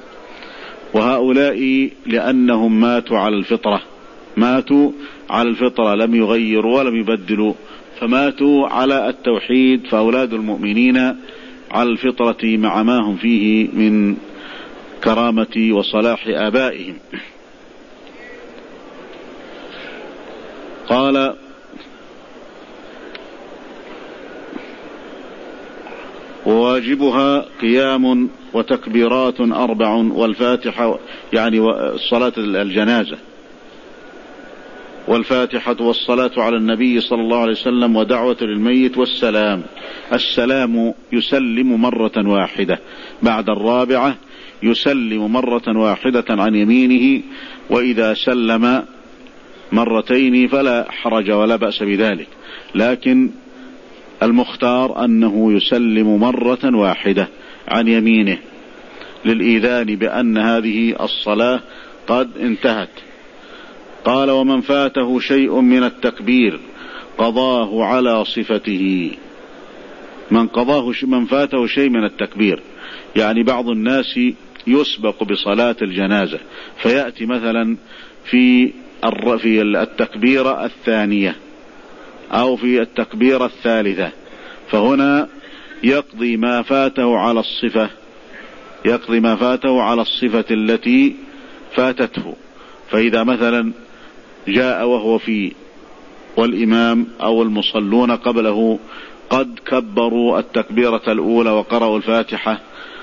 وهؤلاء لأنهم ماتوا على الفطرة، ماتوا على الفطرة لم يغيروا ولم يبدلوا، فماتوا على التوحيد، فأولاد المؤمنين على الفطرة مع ما هم فيه من كرامة وصلاح آبائهم. قال وواجبها قيام وتكبيرات أربع والفاتحة يعني صلاة الجنازة والفاتحة والصلاة على النبي صلى الله عليه وسلم ودعوة للميت والسلام. السلام يسلم مرة واحدة، بعد الرابعة يسلم مرة واحدة عن يمينه، وإذا سلم مرتين فلا حرج ولا بأس بذلك، لكن المختار أنه يسلم مرة واحدة عن يمينه للإيذان بأن هذه الصلاة قد انتهت. قال ومن فاته شيء من التكبير قضاه على صفته. من قضاه من فاته شيء من التكبير يعني بعض الناس يسبق بصلاة الجنازة فيأتي مثلا في في التكبيرة الثانية أو في التكبيرة الثالثة، فهنا يقضي ما فاته على الصفة يقضي ما فاته على الصفة التي فاتته. فإذا مثلا جاء وهو في والإمام أو المصلون قبله قد كبروا التكبيرة الأولى وقرأوا الفاتحة،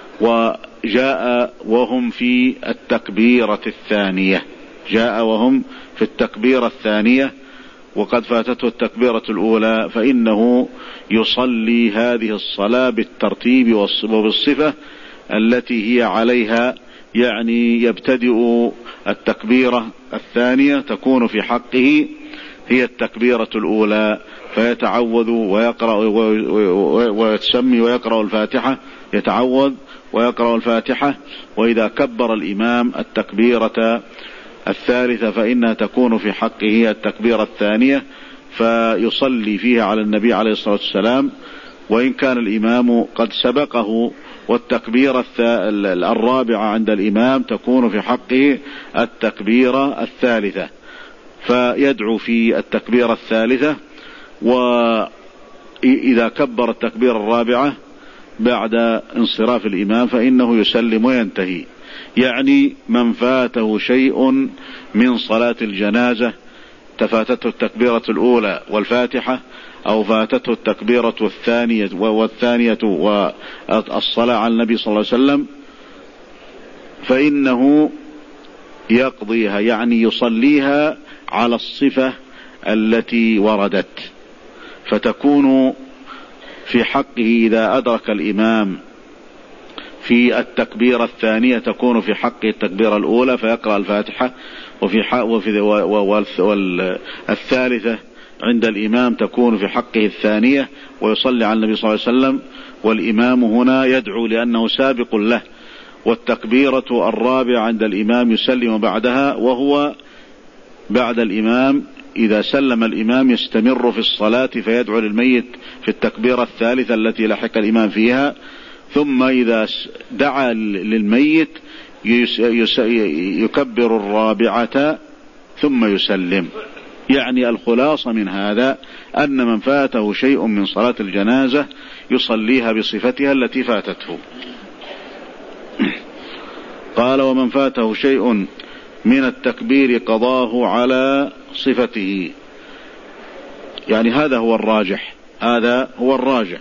وجاء وهم في التكبيرة الثانية جاء وهم في التكبيرة الثانية وقد فاتته التكبيرة الأولى، فإنه يصلي هذه الصلاة بالترتيب وبالصفة التي هي عليها، يعني يبتدئ التكبيرة الثانية تكون في حقه هي التكبيرة الأولى فيتعوذ ويقرأ ويتسمي ويقرأ الفاتحة، يتعوذ ويقرأ الفاتحة. وإذا كبر الإمام التكبيرة الثالثة فإنها تكون في حقه التكبيرة الثانية فيصلي فيها على النبي عليه الصلاة والسلام، وإن كان الإمام قد سبقه والتكبيرة الرابعة عند الإمام تكون في حقه التكبيرة الثالثة، فيدعو في التكبيرة الثالثة. وإذا كبر التكبيرة الرابعة بعد انصراف الإمام فإنه يسلم وينتهي. يعني من فاته شيء من صلاة الجنازة تفاتته التكبيرة الأولى والفاتحة أو فاتته التكبيرة الثانية والثانية والصلاة على النبي صلى الله عليه وسلم فإنه يقضيها، يعني يصليها على الصفة التي وردت، فتكون في حقه إذا أدرك الإمام في التكبيرة الثانية تكون في حقه التكبيرة الأولى فيقرأ الفاتحة، وفي حق وفي والثالثة عند الإمام تكون في حقه الثانية ويصلي على النبي صلى الله عليه وسلم، والإمام هنا يدعو لأنه سابق له. والتكبيرة الرابعة عند الإمام يسلم بعدها، وهو بعد الإمام إذا سلم الإمام يستمر في الصلاة فيدعو للميت في التكبيرة الثالثة التي لحق الإمام فيها، ثم إذا دعا للميت يكبر الرابعة ثم يسلم. يعني الخلاصة من هذا أن من فاته شيء من صلاة الجنازة يصليها بصفتها التي فاتته. قال ومن فاته شيء من التكبير قضاه على صفته، يعني هذا هو الراجح، هذا هو الراجح.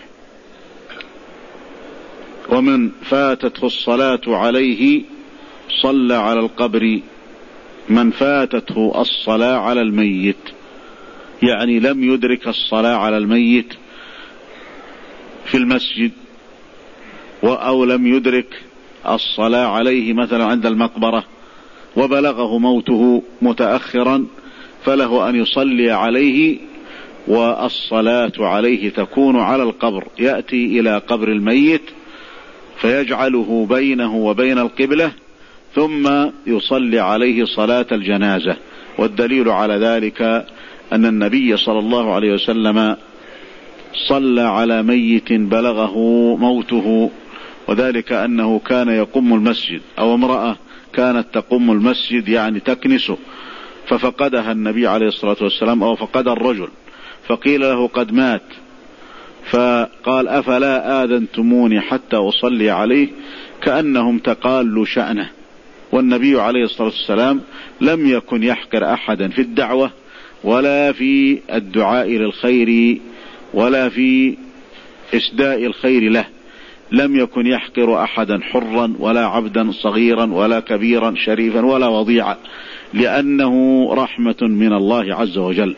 ومن فاتته الصلاة عليه صلى على القبر، من فاتته الصلاة على الميت يعني لم يدرك الصلاة على الميت في المسجد، أو لم يدرك الصلاة عليه مثلا عند المقبرة وبلغه موته متأخرا، فله أن يصلي عليه، والصلاة عليه تكون على القبر، يأتي إلى قبر الميت فيجعله بينه وبين القبلة ثم يصلي عليه صلاة الجنازة. والدليل على ذلك أن النبي صلى الله عليه وسلم صلى على ميت بلغه موته، وذلك أنه كان يقم المسجد، أو امرأة كانت تقم المسجد يعني تكنسه، ففقدها النبي عليه الصلاة والسلام، أو فقد الرجل، فقيل له قد مات، فقال أفلا آذنتموني حتى أصلي عليه، كأنهم تقالوا شأنه. والنبي عليه الصلاة والسلام لم يكن يحقر أحدا في الدعوة ولا في الدعاء للخير ولا في إسداء الخير له، لم يكن يحقر أحدا حرا ولا عبدا صغيرا ولا كبيرا شريفا ولا وضيعا، لأنه رحمة من الله عز وجل،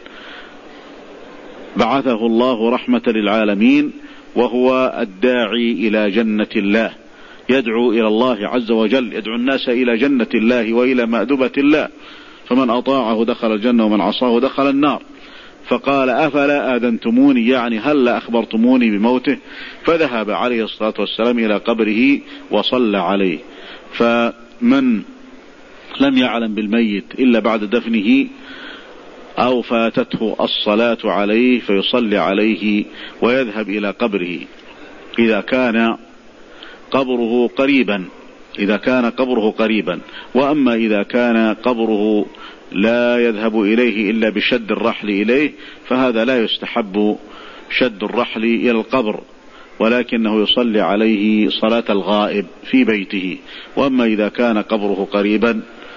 بعثه الله رحمة للعالمين، وهو الداعي إلى جنة الله، يدعو إلى الله عز وجل، يدعو الناس إلى جنة الله وإلى مأدبة الله، فمن أطاعه دخل الجنة ومن عصاه دخل النار. فقال أفلا آذنتموني يعني هل أخبرتموني بموته، فذهب عليه الصلاة والسلام إلى قبره وصلى عليه. فمن لم يعلم بالميت إلا بعد دفنه أو فاتته الصلاة عليه فيصلي عليه ويذهب إلى قبره إذا كان قبره قريبا، إذا كان قبره قريبا. وأما إذا كان قبره لا يذهب إليه إلا بشد الرحل إليه، فهذا لا يستحب شد الرحل إلى القبر، ولكنه يصلي عليه صلاة الغائب في بيته. وأما إذا كان قبره قريبا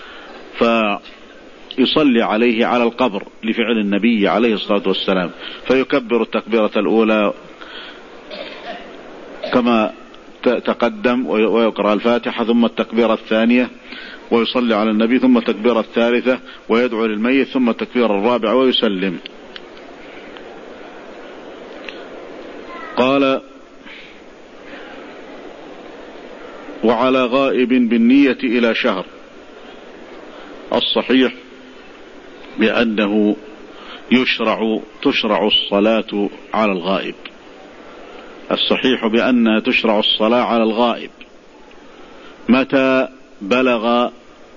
فيصلي عليه على القبر لفعل النبي عليه الصلاة والسلام، فيكبر التكبيرة الأولى كما تقدم ويقرأ الفاتحة، ثم التكبيرة الثانية ويصلي على النبي، ثم التكبيرة الثالثة ويدعو للميت، ثم التكبيرة الرابعة ويسلم. قال وعلى غائب بالنية إلى شهر. الصحيح بأنه يشرع تشرع الصلاة على الغائب، الصحيح بأنها تشرع الصلاة على الغائب متى بلغ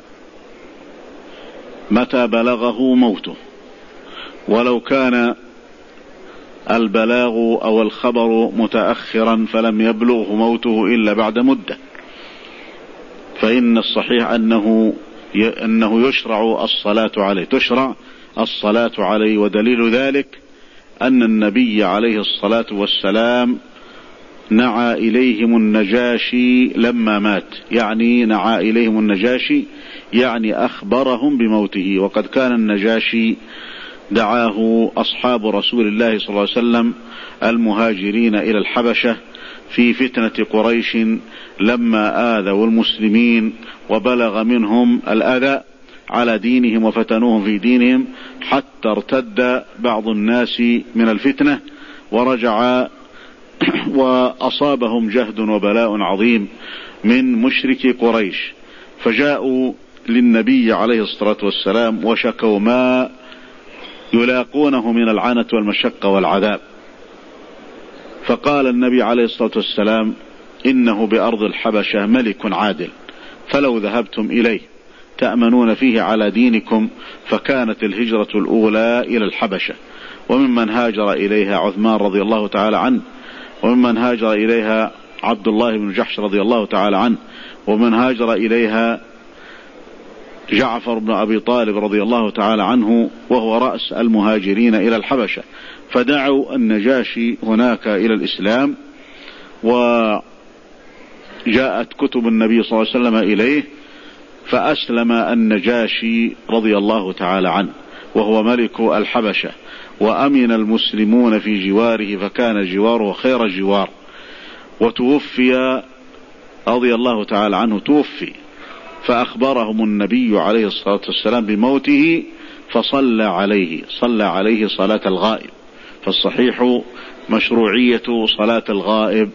متى بلغه موته، ولو كان البلاغ أو الخبر متأخرا فلم يبلغه موته إلا بعد مدة، فإن الصحيح أنه أنه يشرع الصلاة عليه، تشرع الصلاة عليه. ودليل ذلك أن النبي عليه الصلاة والسلام نعى إليهم النجاشي لما مات، يعني نعى إليهم النجاشي يعني أخبرهم بموته. وقد كان النجاشي دعاه أصحاب رسول الله صلى الله عليه وسلم المهاجرين إلى الحبشة في فتنة قريش لما آذوا المسلمين وبلغ منهم الأذى على دينهم وفتنوهم في دينهم، حتى ارتد بعض الناس من الفتنة ورجع، وأصابهم جهد وبلاء عظيم من مشركي قريش، فجاءوا للنبي عليه الصلاة والسلام وشكوا ما يلاقونه من العنة والمشقة والعذاب. فقال النبي عليه الصلاة والسلام إنه بأرض الحبشة ملك عادل، فلو ذهبتم إليه تأمنون فيه على دينكم. فكانت الهجرة الأولى إلى الحبشة، وممن هاجر إليها عثمان رضي الله تعالى عنه، وممن هاجر إليها عبد الله بن جحش رضي الله تعالى عنه، ومن هاجر إليها جعفر بن أبي طالب رضي الله تعالى عنه، وهو رأس المهاجرين إلى الحبشة. فدعوا النجاشي هناك إلى الإسلام، وجاءت كتب النبي صلى الله عليه وسلم إليه فأسلم النجاشي رضي الله تعالى عنه وهو ملك الحبشة، وأمن المسلمون في جواره فكان جواره خير جوار، وتوفي رضي الله تعالى عنه، توفي فأخبرهم النبي عليه الصلاة والسلام بموته فصلى عليه، صلى عليه صلاة الغائب. فالصحيح مشروعية صلاة الغائب.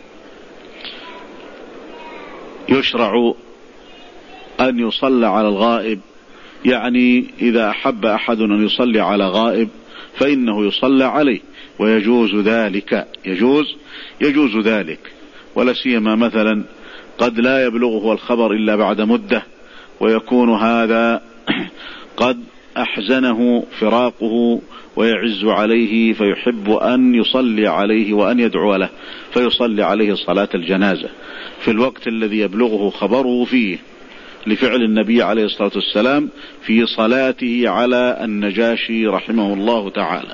يشرع أن يصلى على الغائب، يعني إذا أحب أحد أن يصلي على غائب فإنه يصلى عليه، ويجوز ذلك، يجوز يجوز ذلك، ولا سيما مثلا قد لا يبلغه الخبر إلا بعد مدة، ويكون هذا قد أحزنه فراقه ويعز عليه فيحب أن يصلي عليه وأن يدعو له، فيصلي عليه صلاة الجنازة في الوقت الذي يبلغه خبره فيه، لفعل النبي عليه الصلاة والسلام في صلاته على النجاشي رحمه الله تعالى.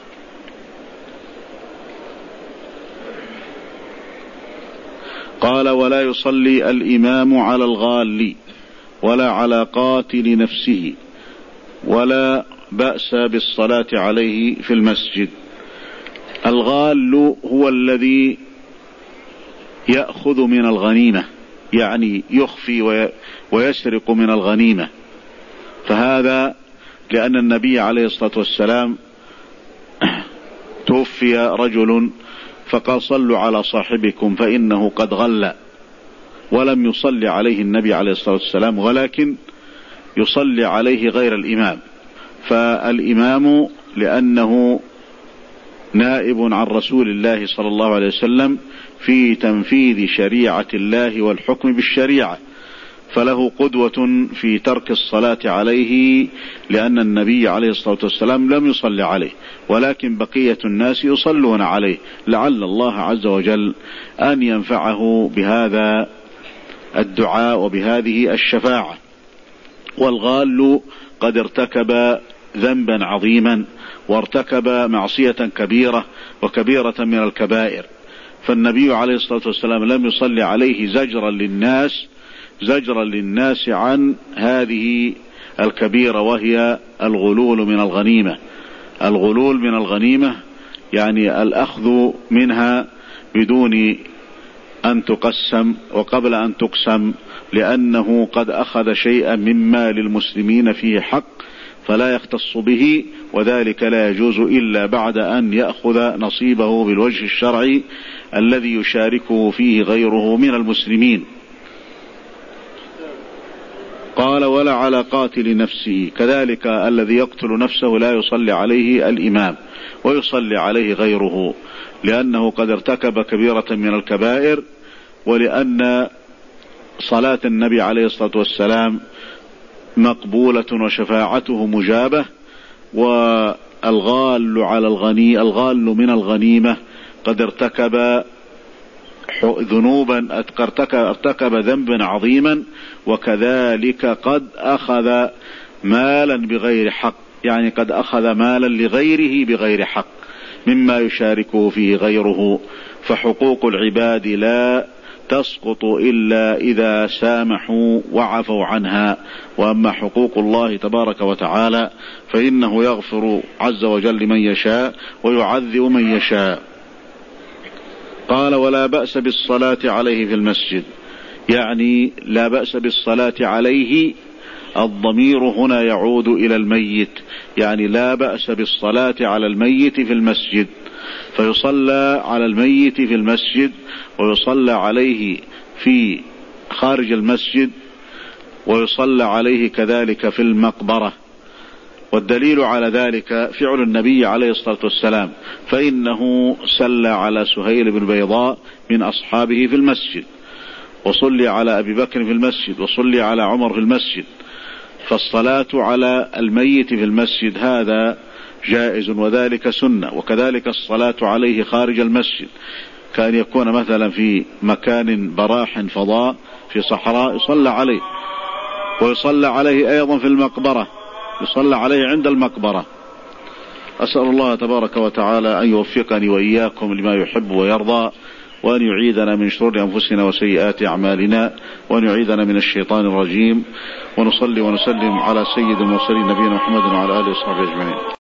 قال: ولا يصلي الإمام على الغال ولا على قاتل نفسه، ولا بأس بالصلاة عليه في المسجد. الغال هو الذي يأخذ من الغنيمة، يعني يخفي ويسرق من الغنيمة، فهذا لأن النبي عليه الصلاة والسلام توفي رجل فقال: صلوا على صاحبكم فإنه قد غل، ولم يصلي عليه النبي عليه الصلاة والسلام، ولكن يصلي عليه غير الإمام. فالإمام لأنه نائب عن رسول الله صلى الله عليه وسلم في تنفيذ شريعة الله والحكم بالشريعة، فله قدوة في ترك الصلاة عليه، لأن النبي عليه الصلاة والسلام لم يصلي عليه، ولكن بقية الناس يصلون عليه، لعل الله عز وجل أن ينفعه بهذا الدعاء وبهذه الشفاعة. والغال قد ارتكب ذنبا عظيما وارتكب معصية كبيرة وكبيرة من الكبائر، فالنبي عليه الصلاة والسلام لم يصلي عليه زجرا للناس زجرا للناس عن هذه الكبيرة، وهي الغلول من الغنيمة. الغلول من الغنيمة يعني الأخذ منها بدون أن تقسم وقبل أن تقسم، لأنه قد أخذ شيئا مما للمسلمين فيه حق فلا يختص به، وذلك لا يجوز إلا بعد أن يأخذ نصيبه بالوجه الشرعي الذي يشاركه فيه غيره من المسلمين. قال: ولا على قاتل نفسه، كذلك الذي يقتل نفسه لا يصلي عليه الإمام ويصلي عليه غيره، لأنه قد ارتكب كبيرة من الكبائر، ولأن صلاة النبي عليه الصلاة والسلام مقبولة وشفاعته مجابة. والغال على الغني الغال من الغنيمة قد ارتكب ذنوبا، ارتكب ذنبا عظيما، وكذلك قد أخذ مالا بغير حق، يعني قد أخذ مالا لغيره بغير حق مما يشاركه فيه غيره. فحقوق العباد لا تسقط إلا إذا سامحوا وعفوا عنها، وأما حقوق الله تبارك وتعالى فإنه يغفر عز وجل من يشاء ويعذب من يشاء. قال: ولا بأس بالصلاة عليه في المسجد، يعني لا بأس بالصلاة عليه، الضمير هنا يعود إلى الميت، يعني لا بأس بالصلاة على الميت في المسجد، فيصلى على الميت في المسجد ويصلى عليه في خارج المسجد ويصلى عليه كذلك في المقبرة. والدليل على ذلك فعل النبي عليه الصلاة والسلام، فإنه صلى على سهيل بن بيضاء من أصحابه في المسجد، وصلي على أبي بكر في المسجد، وصلي على عمر في المسجد. فالصلاة على الميت في المسجد هذا جائز وذلك سنة، وكذلك الصلاة عليه خارج المسجد، كان يكون مثلا في مكان براح فضاء في صحراء يصلى عليه، ويصلى عليه أيضا في المقبرة، يصلى عليه عند المقبرة. أسأل الله تبارك وتعالى أن يوفقني وإياكم لما يحب ويرضى، وأن يعيذنا من شرور أنفسنا وسيئات أعمالنا، وأن يعيذنا من الشيطان الرجيم. ونصلي ونسلم على سيد المرسلين نبينا محمد وعلى آله وصحبه أجمعين.